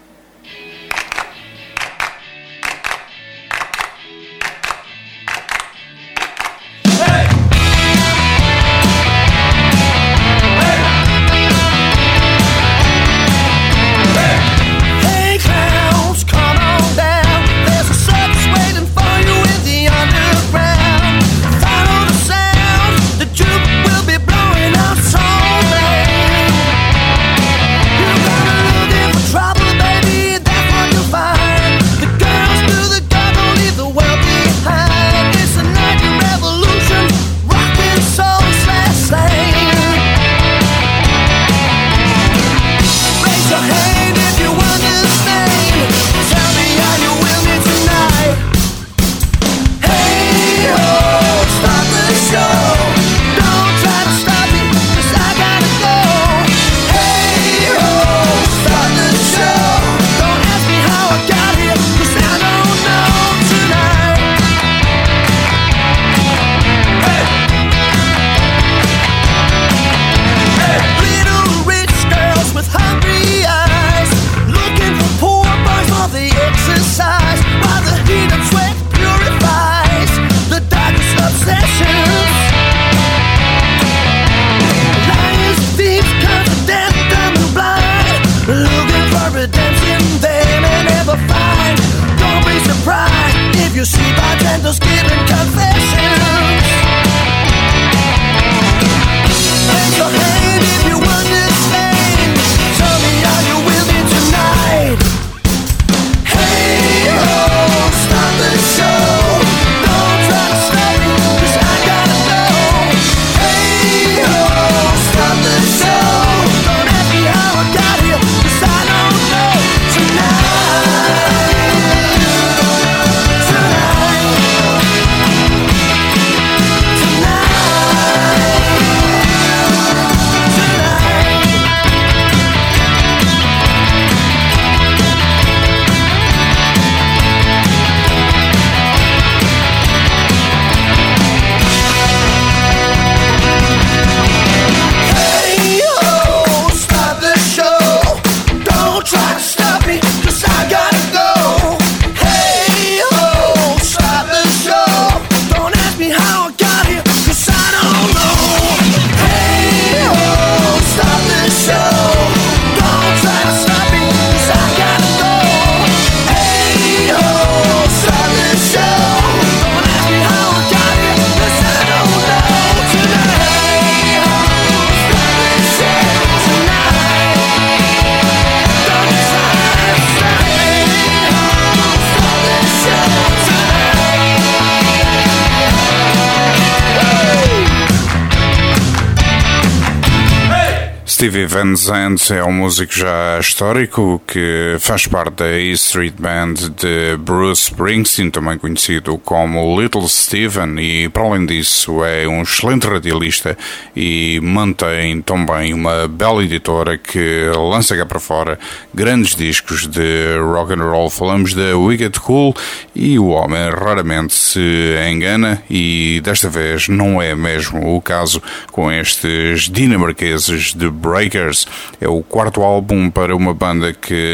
Stevie Van Zandt é um músico já histórico que faz parte da E Street Band de Bruce Springsteen, também conhecido como Little Steven, e para além disso é um excelente radialista e mantém também uma bela editora que lança cá para fora grandes discos de rock and roll. Falamos da Wicked Cool e o homem raramente se engana, e desta vez não é mesmo o caso com estes dinamarqueses de Breakers. É o quarto álbum para uma banda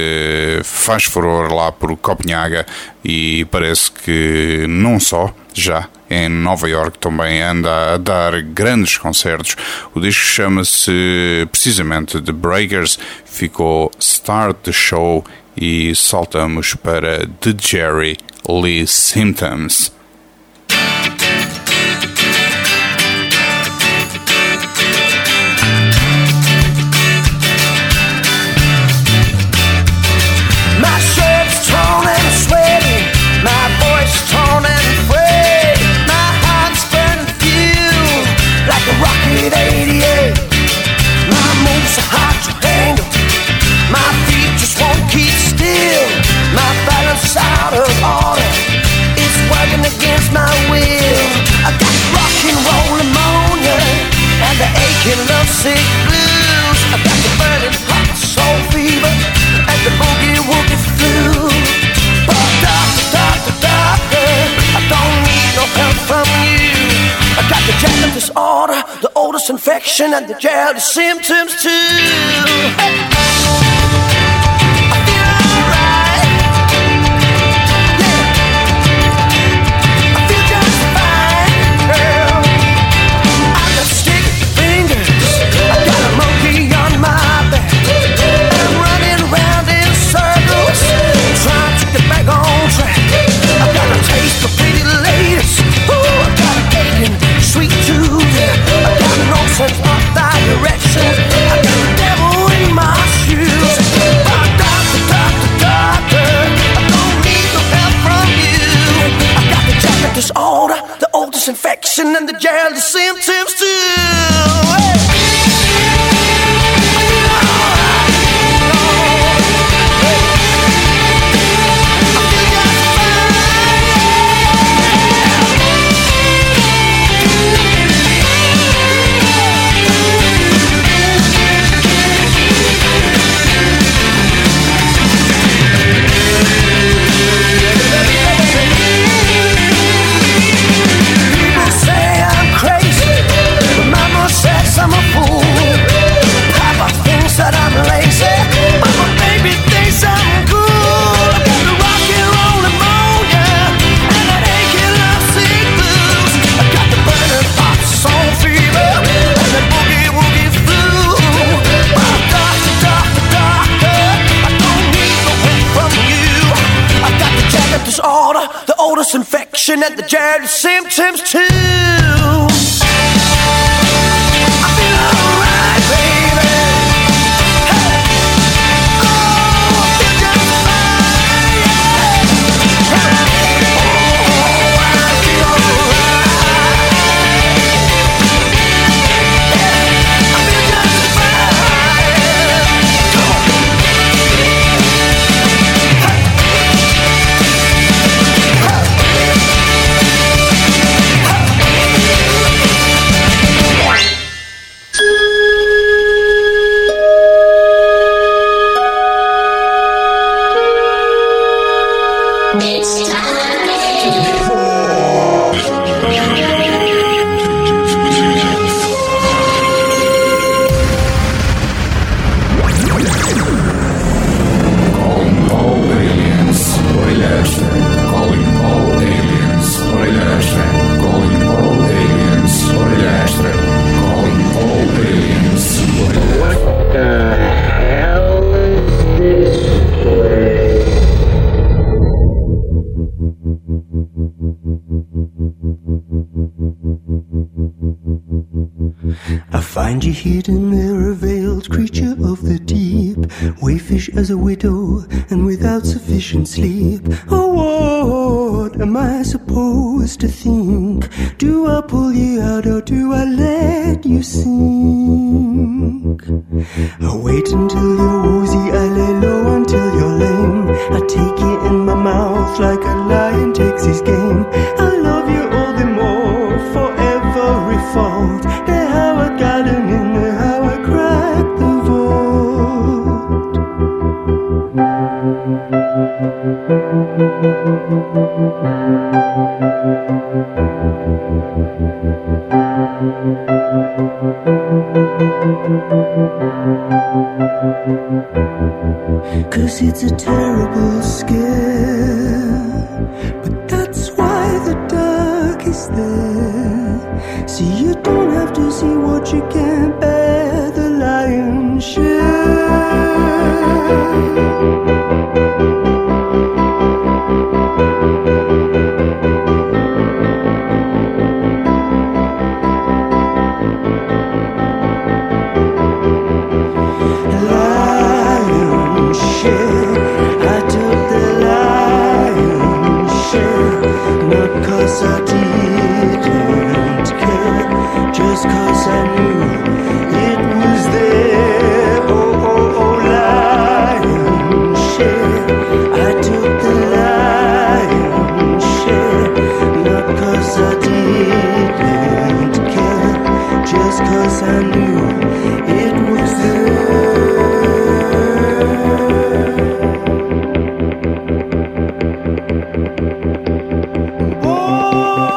que faz furor lá por Copenhaga e parece que não só, já em Nova York também anda a dar grandes concertos. O disco chama-se precisamente The Breakers, ficou Start the Show e saltamos para The Jerry Lee Symptoms. Like odorless infection and the jail symptoms too. Hey. Disorder, the old disinfection, and the jail symptoms too. Hey. Disorder, the oldest infection, and the jail symptoms too. I feel alright, baby. Hey. Oh, I feel just fine, yeah. Hey. Oh, I feel alright. Yeah. I feel just fine. Come on. Find you hidden there, a veiled creature of the deep, wayfish as a widow and without sufficient sleep. Oh, what am I supposed to think? Do I pull you out or do I let you sink? I wait until you're woozy, I lay low until you're lame. I take you in my mouth like a lion takes his game. I love you all the more for every fault. How I got him in there, how I cracked the vault. Cause it's a terrible scare, but that's why the dark is there. See, you don't have to see what you can't bear, the lion's share. Cause I didn't care, just cause I knew it was there. Oh, oh, oh, lion's share, I took the lion's share. Not cause I didn't care, just cause I knew it was there. Oh,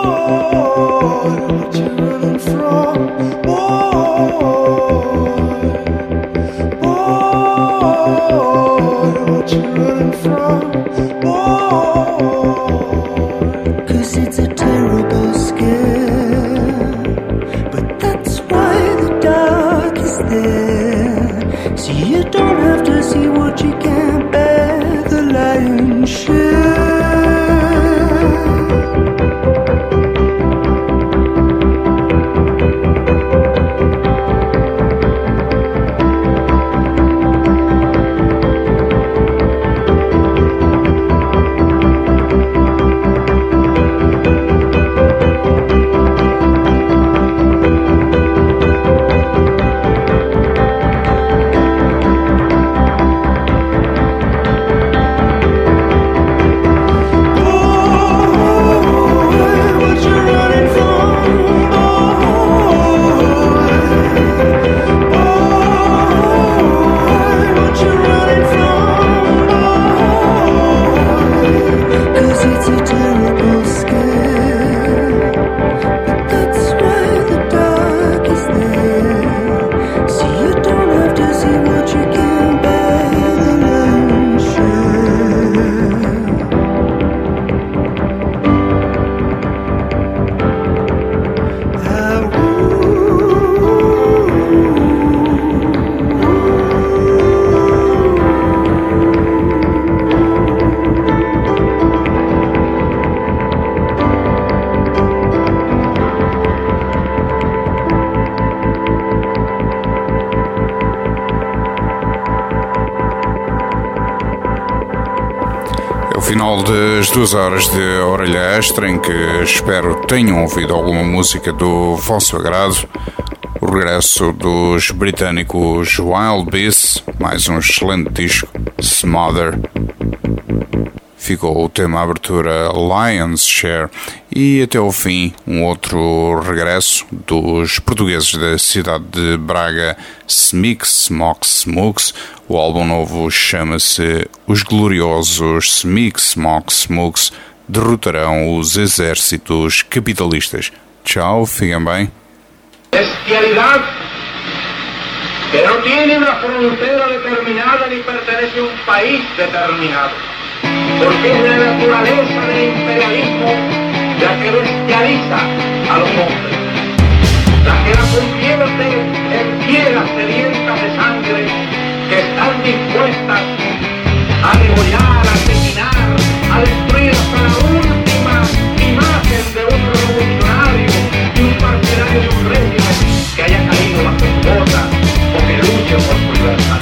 final das duas horas de Orelha Extra, em que espero tenham ouvido alguma música do vosso agrado. O regresso dos britânicos Wild Beasts, mais um excelente disco, Smother. Ficou o tema abertura Lion's Share e até ao fim um outro regresso dos portugueses da cidade de Braga, Smix Mox Smux. O álbum novo chama-se Os Gloriosos Smix Mox Smux Derrotarão os Exércitos Capitalistas. Tchau, fiquem bem. Bestialidad que no tiene una frontera determinada ni pertenece a un país determinado. Porque es la naturaleza del imperialismo la que bestializa a los hombres, la que la convierte en fieras sedientas de sangre que están dispuestas a degollar, a asesinar, a destruir hasta la última imagen de un revolucionario y un partidario de un régimen que haya caído bajo su bota o que luche por su libertad.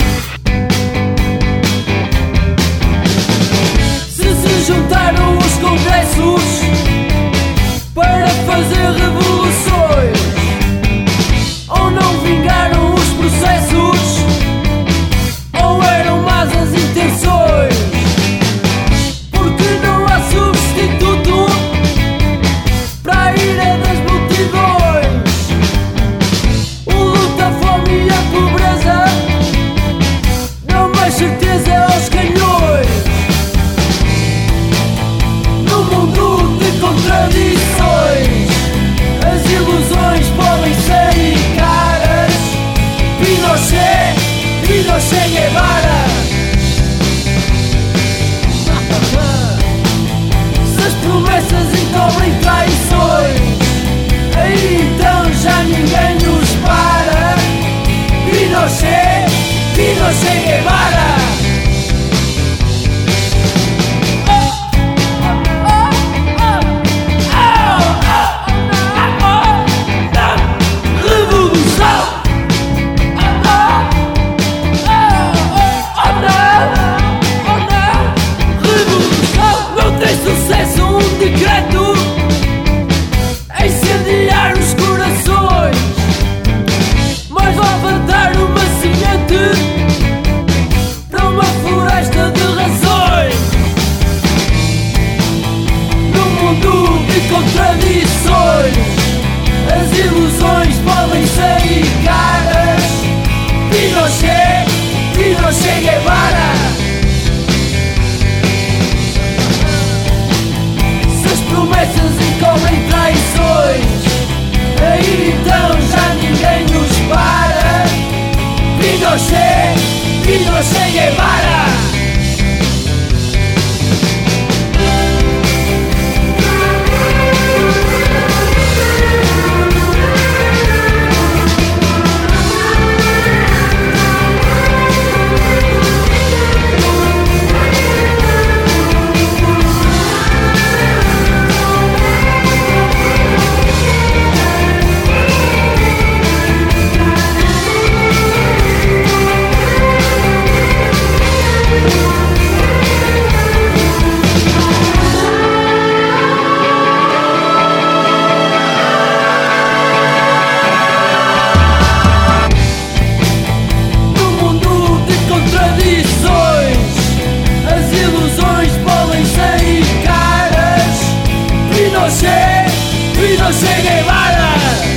Juntaram os congressos para fazer revoluções, ou não vingaram os processos, ou eram más as intenções, porque não há substituto para a ira das multidões. O luto, a fome e a pobreza dão mais certeza aos canhões. Mundo de contradições, as ilusões podem ser caras. Pinochet, Pinochet Guevara. Se as promessas encobrem traições, aí então já ninguém nos para. Pinochet, Pinochet Guevara. Sucesso, um decreto a incendiar os corações, mas levantar uma semente para uma floresta de razões. No mundo de contradições, as ilusões podem ser caras. Pinochet, Pinochet Guevara. Promessas encobrem traições, aí então já ninguém nos para. Pinochet, Pinochet Guevara. Pinochet Guevara.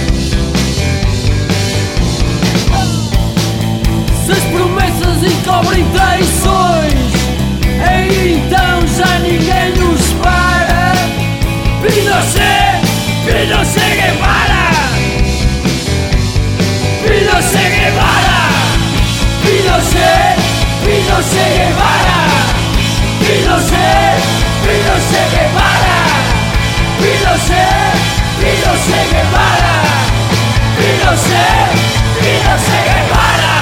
Se as promessas encobrem traições, aí então já ninguém nos para. Pinochet, Pinochet Guevara. Pinochet Guevara. Pinochet, Pinochet Guevara. Pinochet, Pinochet Guevara. Pinochet, Pinochet Guevara. Pinochet, Pinochet Guevara.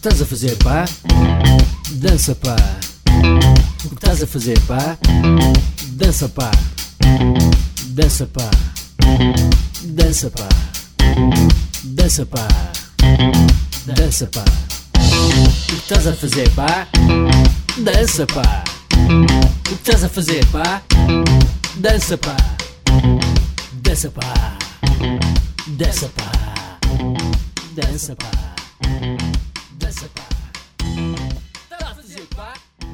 estás a fazer, pá? Dança, pá. O que estás a fazer, pá? Dança, pá. Dança, pá. Dança, pá. Dança, pá. Dança, pá. O que estás a fazer, pá? Dança, pá. O que estás a fazer, pá? Dança, pá. Dança, pá. Dança, pá. Dança, pá. Dança, pá. Estás a fazer, pá?